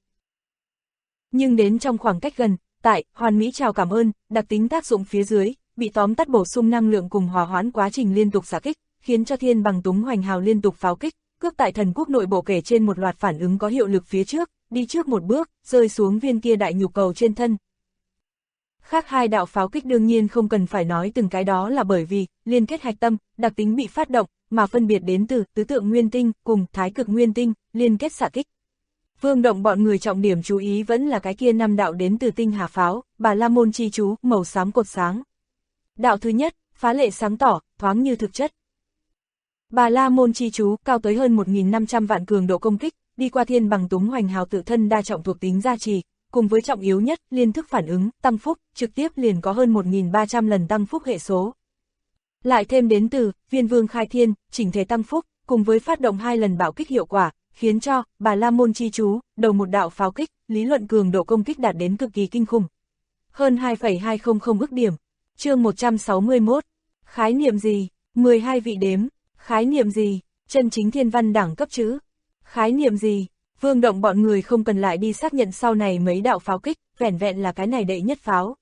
Nhưng đến trong khoảng cách gần, tại hoàn mỹ chào cảm ơn, đặc tính tác dụng phía dưới, bị tóm tắt bổ sung năng lượng cùng hòa hoãn quá trình liên tục xạ kích, khiến cho thiên bằng Túng Hoành Hào liên tục pháo kích, cướp tại thần quốc nội bộ kể trên một loạt phản ứng có hiệu lực phía trước, đi trước một bước, rơi xuống viên kia đại nhục cầu trên thân. Khác hai đạo pháo kích đương nhiên không cần phải nói từng cái, đó là bởi vì liên kết hạch tâm, đặc tính bị phát động, mà phân biệt đến từ tứ tượng nguyên tinh cùng thái cực nguyên tinh, liên kết xạ kích. Vương Động bọn người trọng điểm chú ý vẫn là cái kia 5 đạo đến từ tinh hà pháo, Bà La Môn chi chú, màu xám cột sáng. Đạo thứ nhất, phá lệ sáng tỏ, thoáng như thực chất. Bà La Môn chi chú, cao tới hơn 1.500 vạn cường độ công kích, đi qua thiên bằng Túng Hoành Hào tự thân đa trọng thuộc tính gia trì, cùng với trọng yếu nhất, liên thức phản ứng, tăng phúc, trực tiếp liền có hơn 1.300 lần tăng phúc hệ số. Lại thêm đến từ, Viên Vương Khai Thiên, chỉnh thể tăng phúc, cùng với phát động 2 lần bạo kích hiệu quả, khiến cho Bà La Môn chi chú, đầu một đạo pháo kích, lý luận cường độ công kích đạt đến cực kỳ kinh khủng. Hơn 2,200 ức điểm. Chương 161. Khái niệm gì? 12 vị đếm. Khái niệm gì? Chân chính thiên văn đẳng cấp chữ. Khái niệm gì? Vương Động bọn người không cần lại đi xác nhận sau này mấy đạo pháo kích, vẻn vẹn là cái này đệ nhất pháo.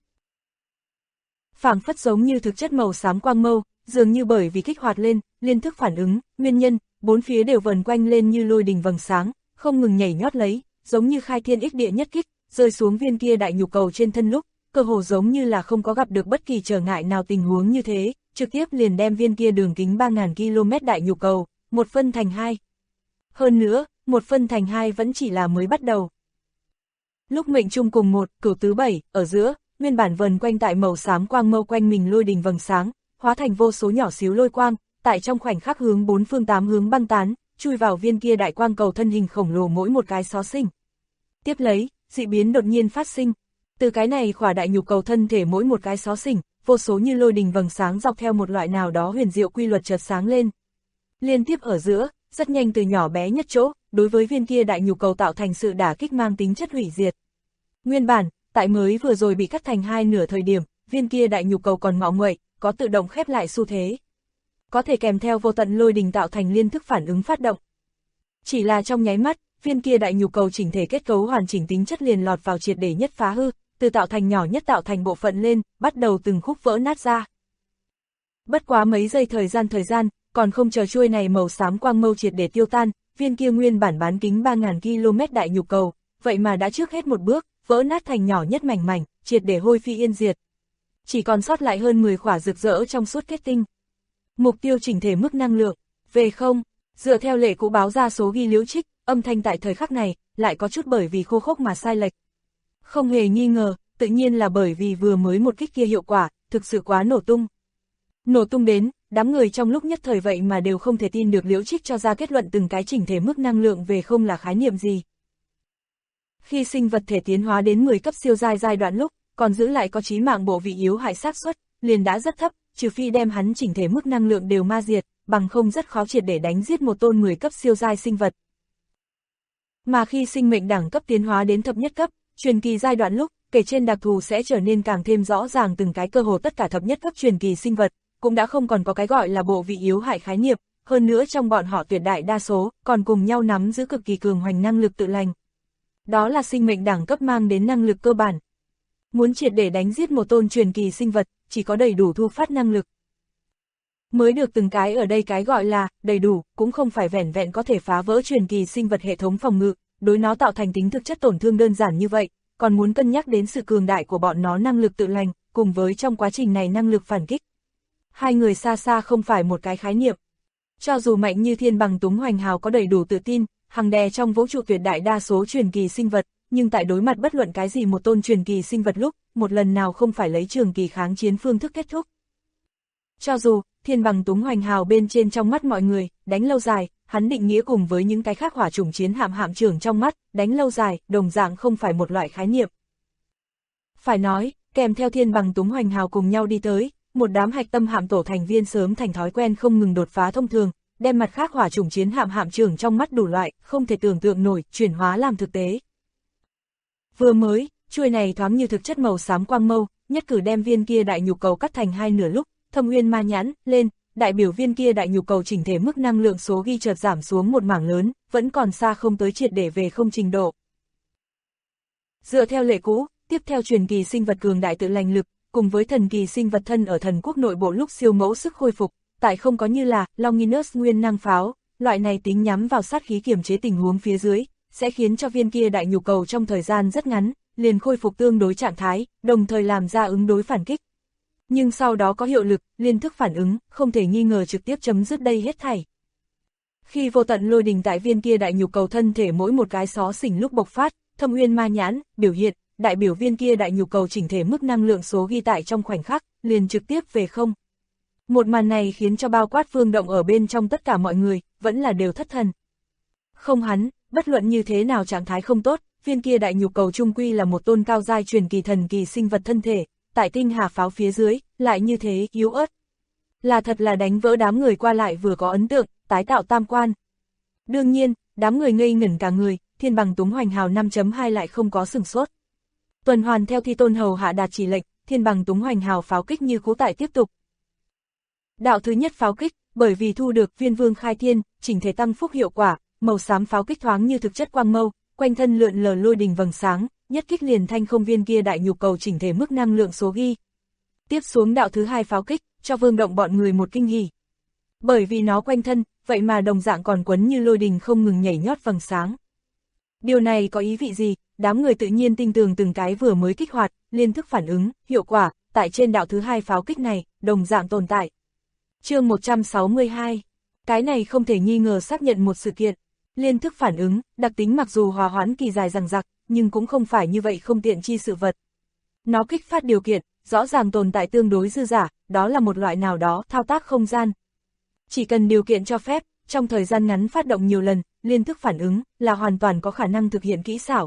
Phảng phất giống như thực chất màu xám quang mâu, dường như bởi vì kích hoạt lên, liên thức phản ứng, nguyên nhân, bốn phía đều vần quanh lên như lôi đình vầng sáng, không ngừng nhảy nhót lấy, giống như khai thiên ích địa nhất kích, rơi xuống viên kia đại nhục cầu trên thân lúc, cơ hồ giống như là không có gặp được bất kỳ trở ngại nào tình huống như thế, trực tiếp liền đem viên kia đường kính 3.000 km đại nhục cầu, một phân thành hai. Hơn nữa, một phân thành hai vẫn chỉ là mới bắt đầu. Lúc mệnh trung cùng một, cửu tứ bảy, ở giữa, nguyên bản vần quanh tại màu xám quang mâu quanh mình lôi đình vầng sáng, hóa thành vô số nhỏ xíu lôi quang, tại trong khoảnh khắc hướng bốn phương tám hướng băng tán, chui vào viên kia đại quang cầu thân hình khổng lồ mỗi một cái xó xỉnh. Tiếp lấy, dị biến đột nhiên phát sinh. Từ cái này khỏa đại nhục cầu thân thể mỗi một cái xó xỉnh, vô số như lôi đình vầng sáng dọc theo một loại nào đó huyền diệu quy luật chợt sáng lên. Liên tiếp ở giữa, rất nhanh từ nhỏ bé nhất chỗ, đối với viên kia đại nhục cầu tạo thành sự đả kích mang tính chất hủy diệt. Nguyên bản, tại mới vừa rồi bị cắt thành hai nửa thời điểm, viên kia đại nhục cầu còn ngọ nguậy, có tự động khép lại xu thế. Có thể kèm theo vô tận lôi đình tạo thành liên thức phản ứng phát động. Chỉ là trong nháy mắt, viên kia đại nhục cầu chỉnh thể kết cấu hoàn chỉnh tính chất liền lọt vào triệt để nhất phá hư, từ tạo thành nhỏ nhất tạo thành bộ phận lên, bắt đầu từng khúc vỡ nát ra. Bất quá mấy giây thời gian, còn không chờ chuôi này màu xám quang mâu triệt để tiêu tan, viên kia nguyên bản bán kính 3.000 km đại nhục cầu, vậy mà đã trước hết một bước, vỡ nát thành nhỏ nhất mảnh mảnh, triệt để hôi phi yên diệt. Chỉ còn sót lại hơn 10 khỏa rực rỡ trong suốt kết tinh. Mục tiêu chỉnh thể mức năng lượng, về không, dựa theo lệ cũ báo ra số ghi liễu trích, âm thanh tại thời khắc này, lại có chút bởi vì khô khốc mà sai lệch. Không hề nghi ngờ, tự nhiên là bởi vì vừa mới một kích kia hiệu quả, thực sự quá nổ tung. Nổ tung đến, đám người trong lúc nhất thời vậy mà đều không thể tin được liễu trích cho ra kết luận từng cái chỉnh thể mức năng lượng về không là khái niệm gì. Khi sinh vật thể tiến hóa đến 10 cấp siêu giai đoạn lúc, còn giữ lại có chí mạng bộ vị yếu hại xác suất, liền đã rất thấp, trừ phi đem hắn chỉnh thể mức năng lượng đều ma diệt, bằng không rất khó triệt để đánh giết một tôn 10 cấp siêu giai sinh vật. Mà khi sinh mệnh đẳng cấp tiến hóa đến thập nhất cấp, truyền kỳ giai đoạn lúc, kể trên đặc thù sẽ trở nên càng thêm rõ ràng, từng cái cơ hồ tất cả thập nhất cấp truyền kỳ sinh vật, cũng đã không còn có cái gọi là bộ vị yếu hại khái niệm, hơn nữa trong bọn họ tuyệt đại đa số, còn cùng nhau nắm giữ cực kỳ cường hoành năng lực tự lành. Đó là sinh mệnh đẳng cấp mang đến năng lực cơ bản. Muốn triệt để đánh giết một tôn truyền kỳ sinh vật, chỉ có đầy đủ thu phát năng lực. Mới được từng cái ở đây cái gọi là đầy đủ, cũng không phải vẻn vẹn có thể phá vỡ truyền kỳ sinh vật hệ thống phòng ngự, đối nó tạo thành tính thực chất tổn thương đơn giản như vậy, còn muốn cân nhắc đến sự cường đại của bọn nó năng lực tự lành, cùng với trong quá trình này năng lực phản kích. Hai người xa xa không phải một cái khái niệm. Cho dù mạnh như thiên bằng Túng Hoành Hào có đầy đủ tự tin, hằng đè trong vũ trụ tuyệt đại đa số truyền kỳ sinh vật, nhưng tại đối mặt bất luận cái gì một tôn truyền kỳ sinh vật lúc, một lần nào không phải lấy trường kỳ kháng chiến phương thức kết thúc. Cho dù, thiên bằng túng hoành hào bên trên trong mắt mọi người, đánh lâu dài, hắn định nghĩa cùng với những cái khác hỏa chủng chiến hạm trưởng trong mắt, đánh lâu dài, đồng dạng không phải một loại khái niệm. Phải nói, kèm theo thiên bằng túng hoành hào cùng nhau đi tới, một đám hạch tâm hạm tổ thành viên sớm thành thói quen không ngừng đột phá thông thường, đem mặt khác hỏa chủng chiến hạm trưởng trong mắt đủ loại, không thể tưởng tượng nổi, chuyển hóa làm thực tế. Vừa mới, chuôi này thoáng như thực chất màu xám quang mâu, nhất cử đem viên kia đại nhục cầu cắt thành hai nửa lúc, Thâm Uyên Ma nhãn lên, đại biểu viên kia đại nhục cầu chỉnh thể mức năng lượng số ghi chợt giảm xuống một mảng lớn, vẫn còn xa không tới triệt để về không trình độ. Dựa theo lệ cũ, tiếp theo truyền kỳ sinh vật cường đại tự lành lực, cùng với thần kỳ sinh vật thân ở thần quốc nội bộ lúc siêu mẫu sức khôi phục, tại không có như là Longinus nguyên năng pháo, loại này tính nhắm vào sát khí kiềm chế tình huống phía dưới, sẽ khiến cho viên kia đại nhục cầu trong thời gian rất ngắn, liền khôi phục tương đối trạng thái, đồng thời làm ra ứng đối phản kích. Nhưng sau đó có hiệu lực, liên thức phản ứng, không thể nghi ngờ trực tiếp chấm dứt đây hết thảy. Khi vô tận lôi đình tại viên kia đại nhục cầu thân thể mỗi một cái xó xỉnh lúc bộc phát, Thâm Uyên Ma nhãn, biểu hiện, đại biểu viên kia đại nhục cầu chỉnh thể mức năng lượng số ghi tại trong khoảnh khắc, liền trực tiếp về không. Một màn này khiến cho bao quát Vương Động ở bên trong tất cả mọi người, vẫn là đều thất thần. Không hắn, bất luận như thế nào trạng thái không tốt, viên kia đại nhục cầu trung quy là một tôn cao giai truyền kỳ thần kỳ sinh vật thân thể, tại tinh hà pháo phía dưới, lại như thế yếu ớt. Là thật là đánh vỡ đám người qua lại vừa có ấn tượng, tái tạo tam quan. Đương nhiên, đám người ngây ngẩn cả người, thiên bằng túng hoành hào 5.2 lại không có sửng sốt. Tuần hoàn theo Thi Tôn Hầu hạ đạt chỉ lệnh, thiên bằng túng hoành hào pháo kích như cũ tại tiếp tục. Đạo thứ nhất pháo kích, bởi vì thu được Viên Vương khai thiên, chỉnh thể tăng phúc hiệu quả, màu xám pháo kích thoáng như thực chất quang mâu, quanh thân lượn lờ lôi đình vầng sáng, nhất kích liền thanh không viên kia đại nhục cầu chỉnh thể mức năng lượng số ghi. Tiếp xuống đạo thứ hai pháo kích, cho Vương Động bọn người một kinh hỉ. Bởi vì nó quanh thân, vậy mà đồng dạng còn quấn như lôi đình không ngừng nhảy nhót vầng sáng. Điều này có ý vị gì? Đám người tự nhiên tinh tường từng cái vừa mới kích hoạt, liên thức phản ứng, hiệu quả, tại trên đạo thứ hai pháo kích này, đồng dạng tồn tại. Chương 162. Cái này không thể nghi ngờ xác nhận một sự kiện. Liên thức phản ứng, đặc tính mặc dù hòa hoãn kỳ dài dằng dặc, nhưng cũng không phải như vậy không tiện chi sự vật. Nó kích phát điều kiện, rõ ràng tồn tại tương đối dư giả, đó là một loại nào đó thao tác không gian. Chỉ cần điều kiện cho phép, trong thời gian ngắn phát động nhiều lần, liên thức phản ứng là hoàn toàn có khả năng thực hiện kỹ xảo.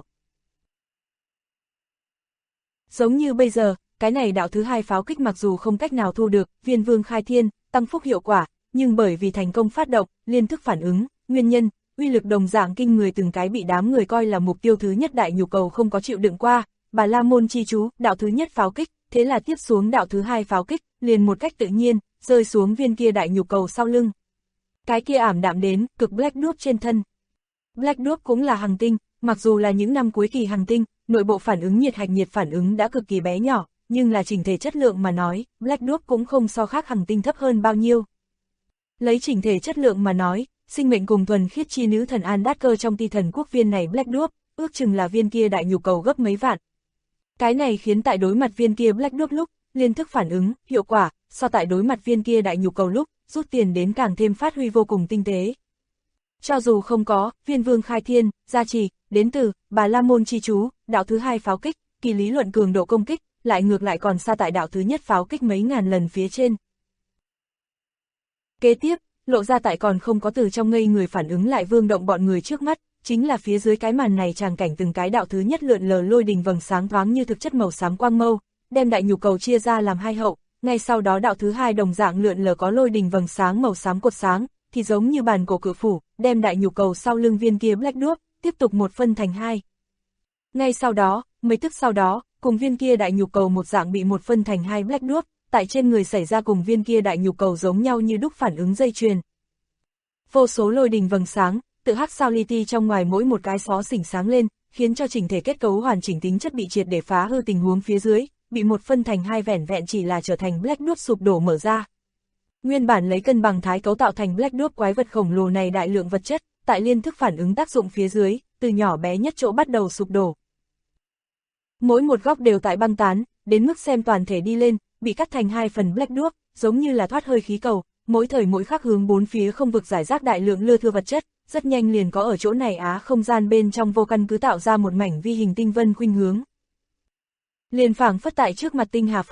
Giống như bây giờ, cái này đạo thứ hai pháo kích mặc dù không cách nào thu được Viên Vương khai thiên, tăng phúc hiệu quả, nhưng bởi vì thành công phát động, liên thức phản ứng, nguyên nhân, uy lực đồng dạng kinh người từng cái bị đám người coi là mục tiêu thứ nhất đại nhục cầu không có chịu đựng qua, Bà La Môn chi chú, đạo thứ nhất pháo kích, thế là tiếp xuống đạo thứ hai pháo kích, liền một cách tự nhiên, rơi xuống viên kia đại nhục cầu sau lưng. Cái kia ảm đạm đến, cực Black Dwarf trên thân. Black Dwarf cũng là hành tinh, mặc dù là những năm cuối kỳ hành tinh, nội bộ phản ứng nhiệt phản ứng đã cực kỳ bé nhỏ, nhưng là chỉnh thể chất lượng mà nói, Black Dwarf cũng không so khác hành tinh thấp hơn bao nhiêu. Lấy chỉnh thể chất lượng mà nói, sinh mệnh cùng thuần khiết chi nữ thần An Đát Cơ trong Ti Thần Quốc viên này Black Dwarf, ước chừng là viên kia đại nhục cầu gấp mấy vạn. Cái này khiến tại đối mặt viên kia Black Dwarf lúc, liên thức phản ứng, hiệu quả, so tại đối mặt viên kia đại nhục cầu lúc, rút tiền đến càng thêm phát huy vô cùng tinh tế. Cho dù không có, Viên Vương khai thiên, gia trì, đến từ, Bà La Môn chi chú, đạo thứ hai pháo kích, kỳ lý luận cường độ công kích, lại ngược lại còn xa tại đạo thứ nhất pháo kích mấy ngàn lần phía trên. Kế tiếp, lộ ra tại còn không có từ trong ngây người phản ứng lại Vương Động bọn người trước mắt, chính là phía dưới cái màn này tràng cảnh từng cái đạo thứ nhất lượn lờ lôi đình vầng sáng thoáng như thực chất màu xám quang mâu, đem đại nhục cầu chia ra làm hai hậu, ngay sau đó đạo thứ hai đồng dạng lượn lờ có lôi đình vầng sáng màu xám cột sáng, thì giống như bàn cổ cự phủ, đem đại nhục cầu sau lưng viên kia Black Dwarf, tiếp tục một phân thành hai. Ngay sau đó, mấy tức sau đó, cùng viên kia đại nhục cầu một dạng bị một phân thành hai Black Dwarf, tại trên người xảy ra cùng viên kia đại nhục cầu giống nhau như đúc phản ứng dây chuyền. Vô số lôi đình vầng sáng, tự hắc sao li ti trong ngoài mỗi một cái xó xỉnh sáng lên, khiến cho chỉnh thể kết cấu hoàn chỉnh tính chất bị triệt để phá hư tình huống phía dưới, bị một phân thành hai vẻn vẹn chỉ là trở thành Black Dwarf sụp đổ mở ra. Nguyên bản lấy cân bằng thái cấu tạo thành Black Dwarf quái vật khổng lồ này đại lượng vật chất, tại liên thức phản ứng tác dụng phía dưới, từ nhỏ bé nhất chỗ bắt đầu sụp đổ. Mỗi một góc đều tại băng tán, đến mức xem toàn thể đi lên, bị cắt thành hai phần Black Dwarf, giống như là thoát hơi khí cầu, mỗi thời mỗi khắc hướng bốn phía không vực giải rác đại lượng lưa thưa vật chất, rất nhanh liền có ở chỗ này không gian bên trong vô căn cứ tạo ra một mảnh vi hình tinh vân khuynh hướng. Liền phảng phất tại trước mặt tinh hà pháo,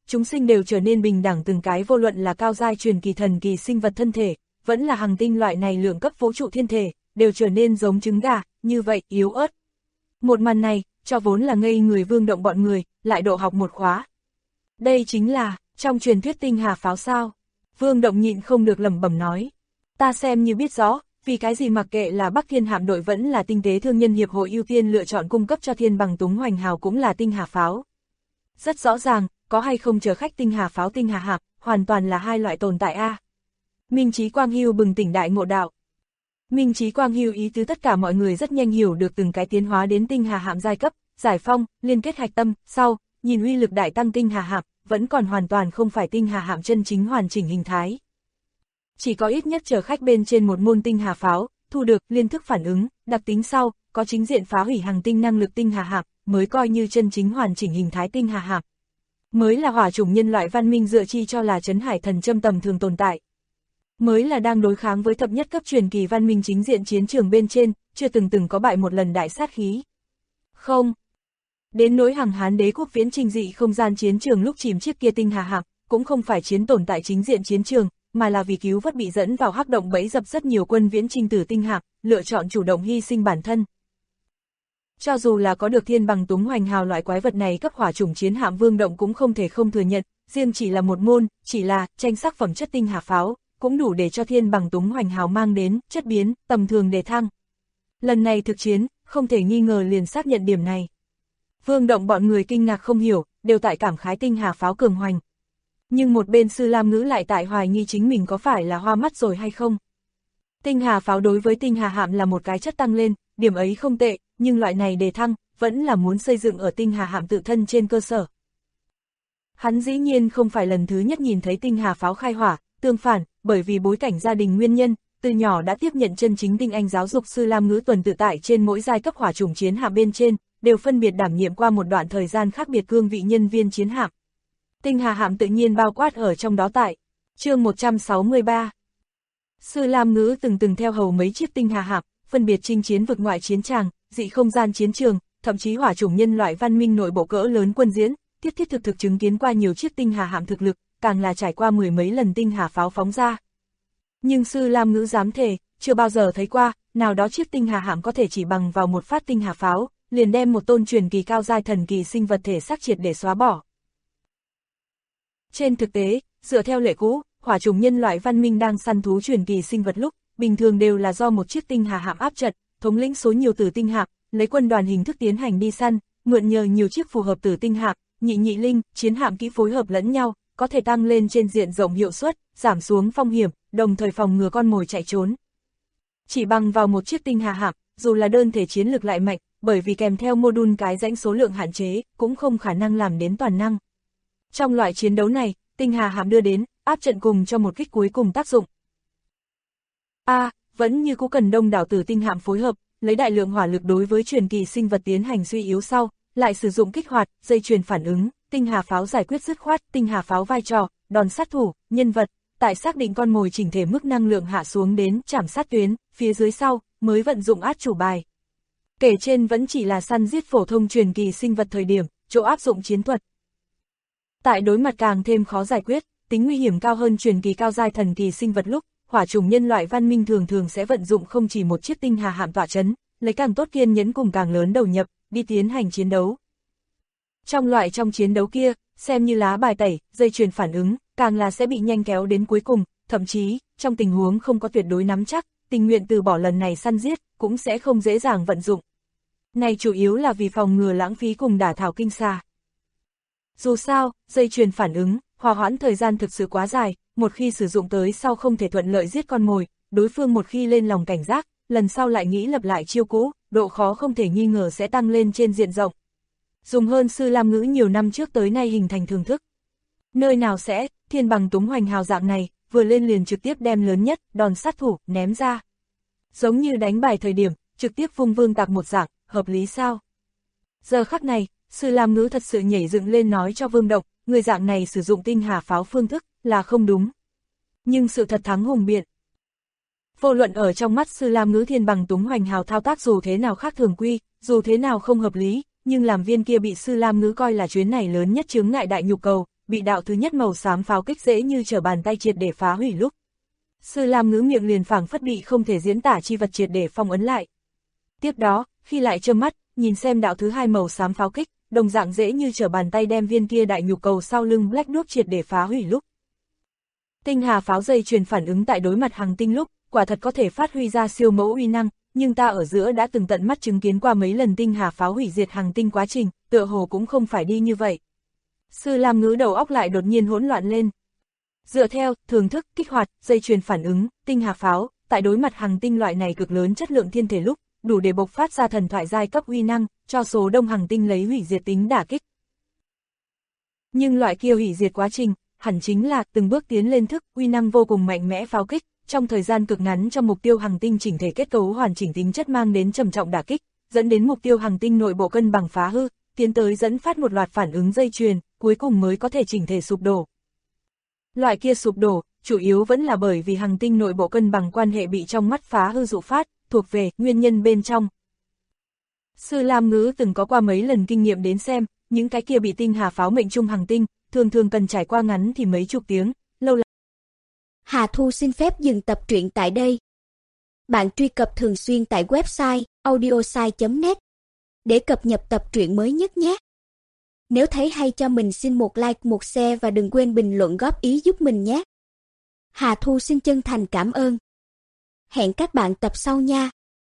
chúng sinh đều trở nên bình đẳng từng cái, vô luận là cao giai truyền kỳ thần kỳ sinh vật thân thể, vẫn là hành tinh loại này lượng cấp vũ trụ thiên thể, đều trở nên giống trứng gà, như vậy, yếu ớt. Một màn này, cho vốn là ngây người Vương Động bọn người, lại độ học một khóa. Đây chính là, trong truyền thuyết tinh hà pháo sao? Vương Động nhịn không được lẩm bẩm nói. Ta xem như biết rõ, vì cái gì mặc kệ là Bắc Thiên hạm đội vẫn là Tinh tế Thương nhân Hiệp hội ưu tiên lựa chọn cung cấp cho Thiên Bằng Túng Hoành Hào cũng là tinh hà pháo. Rất rõ ràng, có hay không chở khách tinh hà pháo tinh hà hạm, hoàn toàn là hai loại tồn tại a. Minh Chí Quang Hưu bừng tỉnh đại ngộ đạo. Minh Chí Quang Hưu ý tứ tất cả mọi người rất nhanh hiểu được từng cái tiến hóa đến tinh hà hạm giai cấp, giải phong, liên kết hạch tâm, sau, nhìn uy lực đại tăng tinh hà hạm, vẫn còn hoàn toàn không phải tinh hà hạm chân chính hoàn chỉnh hình thái. Chỉ có ít nhất chở khách bên trên một môn tinh hà pháo, thu được liên thức phản ứng, đặc tính sau, có chính diện phá hủy hành tinh năng lực tinh hà hạm, mới coi như chân chính hoàn chỉnh hình thái tinh hà hạm. Mới là hỏa chủng nhân loại văn minh dựa chi cho là trấn hải thần châm tầm thường tồn tại. Mới là đang đối kháng với thập nhất cấp truyền kỳ văn minh chính diện chiến trường bên trên, chưa từng có bại một lần đại sát khí. Không. Đến nỗi Hằng Hán đế quốc viễn trình dị không gian chiến trường lúc chìm chiếc kia tinh hà hạm, cũng không phải chiến tồn tại chính diện chiến trường, mà là vì cứu vớt bị dẫn vào hắc động bẫy dập rất nhiều quân viễn trình tử tinh hạm, lựa chọn chủ động hy sinh bản thân. Cho dù là có được Thiên Bằng Túng Hoành Hào loại quái vật này cấp hỏa chủng chiến hạm, Vương Động cũng không thể không thừa nhận, riêng chỉ là một môn, chỉ là tranh sắc phẩm chất tinh hà pháo, cũng đủ để cho Thiên Bằng Túng Hoành Hào mang đến chất biến tầm thường đề thăng. Lần này thực chiến, không thể nghi ngờ liền xác nhận điểm này. Vương Động bọn người kinh ngạc không hiểu, đều tại cảm khái tinh hà pháo cường hoành. Nhưng một bên Sư Lam Ngữ lại tại hoài nghi chính mình có phải là hoa mắt rồi hay không. Tinh hà pháo đối với tinh hà hạm là một cái chất tăng lên, điểm ấy không tệ, nhưng loại này đề thăng, vẫn là muốn xây dựng ở tinh hà hạm tự thân trên cơ sở. Hắn dĩ nhiên không phải lần thứ nhất nhìn thấy tinh hà pháo khai hỏa, tương phản, bởi vì bối cảnh gia đình nguyên nhân, từ nhỏ đã tiếp nhận chân chính tinh anh giáo dục. Sư Lam Ngữ tuần tự tại trên mỗi giai cấp hỏa chủng chiến hạm bên trên, đều phân biệt đảm nhiệm qua một đoạn thời gian khác biệt cương vị nhân viên chiến hạm. Tinh hà hạm tự nhiên bao quát ở trong đó tại chương 163. Sư Lam Ngữ từng theo hầu mấy chiếc tinh hà hạm, phân biệt chinh chiến vực ngoại chiến tràng, dị không gian chiến trường, thậm chí hỏa chủng nhân loại văn minh nội bộ cỡ lớn quân diễn, thiết thực chứng kiến qua nhiều chiếc tinh hà hạm thực lực, càng là trải qua mười mấy lần tinh hà pháo phóng ra. Nhưng Sư Lam Ngữ dám thề, chưa bao giờ thấy qua, nào đó chiếc tinh hà hạm có thể chỉ bằng vào một phát tinh hà pháo, liền đem một tôn truyền kỳ cao giai thần kỳ sinh vật thể xác triệt để xóa bỏ. Trên thực tế, dựa theo lệ cũ, hỏa chủng nhân loại văn minh đang săn thú truyền kỳ sinh vật lúc, bình thường đều là do một chiếc tinh hà hạm áp trận, thống lĩnh số nhiều tử tinh hạm, lấy quân đoàn hình thức tiến hành đi săn, mượn nhờ nhiều chiếc phù hợp tử tinh hạm, nhị linh, chiến hạm kỹ phối hợp lẫn nhau, có thể tăng lên trên diện rộng hiệu suất, giảm xuống phong hiểm, đồng thời phòng ngừa con mồi chạy trốn. Chỉ bằng vào một chiếc tinh hà hạm, dù là đơn thể chiến lực lại mạnh, bởi vì kèm theo module cái rãnh số lượng hạn chế, cũng không khả năng làm đến toàn năng. Trong loại chiến đấu này, tinh hà hạm đưa đến, áp trận cùng cho một kích cuối cùng tác dụng. Vẫn như cũ cần đông đảo tử tinh hạm phối hợp, lấy đại lượng hỏa lực đối với truyền kỳ sinh vật tiến hành suy yếu sau, lại sử dụng kích hoạt, dây chuyền phản ứng, tinh hà pháo giải quyết dứt khoát. Tinh hà pháo vai trò, đòn sát thủ, nhân vật, tại xác định con mồi chỉnh thể mức năng lượng hạ xuống đến chảm sát tuyến, phía dưới sau, mới vận dụng át chủ bài. Kể trên vẫn chỉ là săn giết phổ thông truyền kỳ sinh vật thời điểm, chỗ áp dụng chiến thuật. Tại đối mặt càng thêm khó giải quyết, tính nguy hiểm cao hơn truyền kỳ cao giai thần kỳ sinh vật lúc, hỏa chủng nhân loại văn minh thường sẽ vận dụng không chỉ một chiếc tinh hà hạm tọa chấn, lấy càng tốt kiên nhẫn cùng càng lớn đầu nhập, đi tiến hành chiến đấu. Trong chiến đấu kia, xem như lá bài tẩy, dây chuyền phản ứng, càng là sẽ bị nhanh kéo đến cuối cùng, thậm chí, trong tình huống không có tuyệt đối nắm chắc, tình nguyện từ bỏ lần này săn giết, cũng sẽ không dễ dàng vận dụng. Này chủ yếu là vì phòng ngừa lãng phí cùng đả thảo kinh xà. Dù sao, dây chuyền phản ứng, hòa hoãn thời gian thực sự quá dài, một khi sử dụng tới sau không thể thuận lợi giết con mồi, đối phương một khi lên lòng cảnh giác, lần sau lại nghĩ lập lại chiêu cũ, độ khó không thể nghi ngờ sẽ tăng lên trên diện rộng. Dùng hơn Sư Lam Ngữ nhiều năm trước tới nay hình thành thường thức. Nơi nào sẽ, Thiên Bằng Túng Hoành Hào dạng này, vừa lên liền trực tiếp đem lớn nhất, đòn sát thủ, ném ra. Giống như đánh bài thời điểm, trực tiếp vung vương tạc một dạng, hợp lý sao? Giờ khắc này, Sư Lam Ngữ thật sự nhảy dựng lên nói cho Vương Động, người dạng này sử dụng tinh hà pháo phương thức, là không đúng. Nhưng sự thật thắng hùng biện. Vô luận ở trong mắt Sư Lam Ngữ Thiên Bằng Túng Hoành Hào thao tác dù thế nào khác thường quy, dù thế nào không hợp lý, nhưng làm viên kia bị Sư Lam Ngữ coi là chuyến này lớn nhất chướng ngại đại nhục cầu, bị đạo thứ nhất màu xám pháo kích dễ như trở bàn tay triệt để phá hủy lúc. Sư Lam Ngữ miệng liền phảng phất bị không thể diễn tả chi vật triệt để phong ấn lại. Tiếp đó, khi lại trơ mắt, nhìn xem đạo thứ hai màu xám pháo kích, đồng dạng dễ như trở bàn tay đem viên kia đại nhục cầu sau lưng Black Dwarf triệt để phá hủy lúc. Tinh hà pháo dây chuyền phản ứng tại đối mặt Hằng Tinh lúc, quả thật có thể phát huy ra siêu mẫu uy năng, nhưng ta ở giữa đã từng tận mắt chứng kiến qua mấy lần tinh hà pháo hủy diệt Hằng Tinh quá trình, tựa hồ cũng không phải đi như vậy. Sư Lam Ngữ đầu óc lại đột nhiên hỗn loạn lên. Dựa theo, thường thức, kích hoạt, dây chuyền phản ứng, tinh hà pháo, tại đối mặt Hằng Tinh loại này cực lớn chất lượng thiên thể lúc, đủ để bộc phát ra thần thoại giai cấp uy năng, cho số đông Hằng Tinh lấy hủy diệt tính đả kích. Nhưng loại kia hủy diệt quá trình, hẳn chính là từng bước tiến lên thức, uy năng vô cùng mạnh mẽ pháo kích, trong thời gian cực ngắn cho mục tiêu Hằng Tinh chỉnh thể kết cấu hoàn chỉnh tính chất mang đến trầm trọng đả kích, dẫn đến mục tiêu Hằng Tinh nội bộ cân bằng phá hư, tiến tới dẫn phát một loạt phản ứng dây chuyền, cuối cùng mới có thể chỉnh thể sụp đổ. Loại kia sụp đổ, chủ yếu vẫn là bởi vì Hằng Tinh nội bộ cân bằng quan hệ bị trong mắt phá hư dụ phát, thuộc về nguyên nhân bên trong. Sư Lam Ngữ từng có qua mấy lần kinh nghiệm đến xem, những cái kia bị tinh hà pháo mệnh trung Hằng Tinh, thường cần trải qua ngắn thì mấy chục tiếng, lâu là. Hà Thu xin phép dừng tập truyện tại đây. Bạn truy cập thường xuyên tại website audiosai.net để cập nhật tập truyện mới nhất nhé. Nếu thấy hay cho mình xin một like, một share và đừng quên bình luận góp ý giúp mình nhé. Hà Thu xin chân thành cảm ơn. Hẹn các bạn tập sau nha.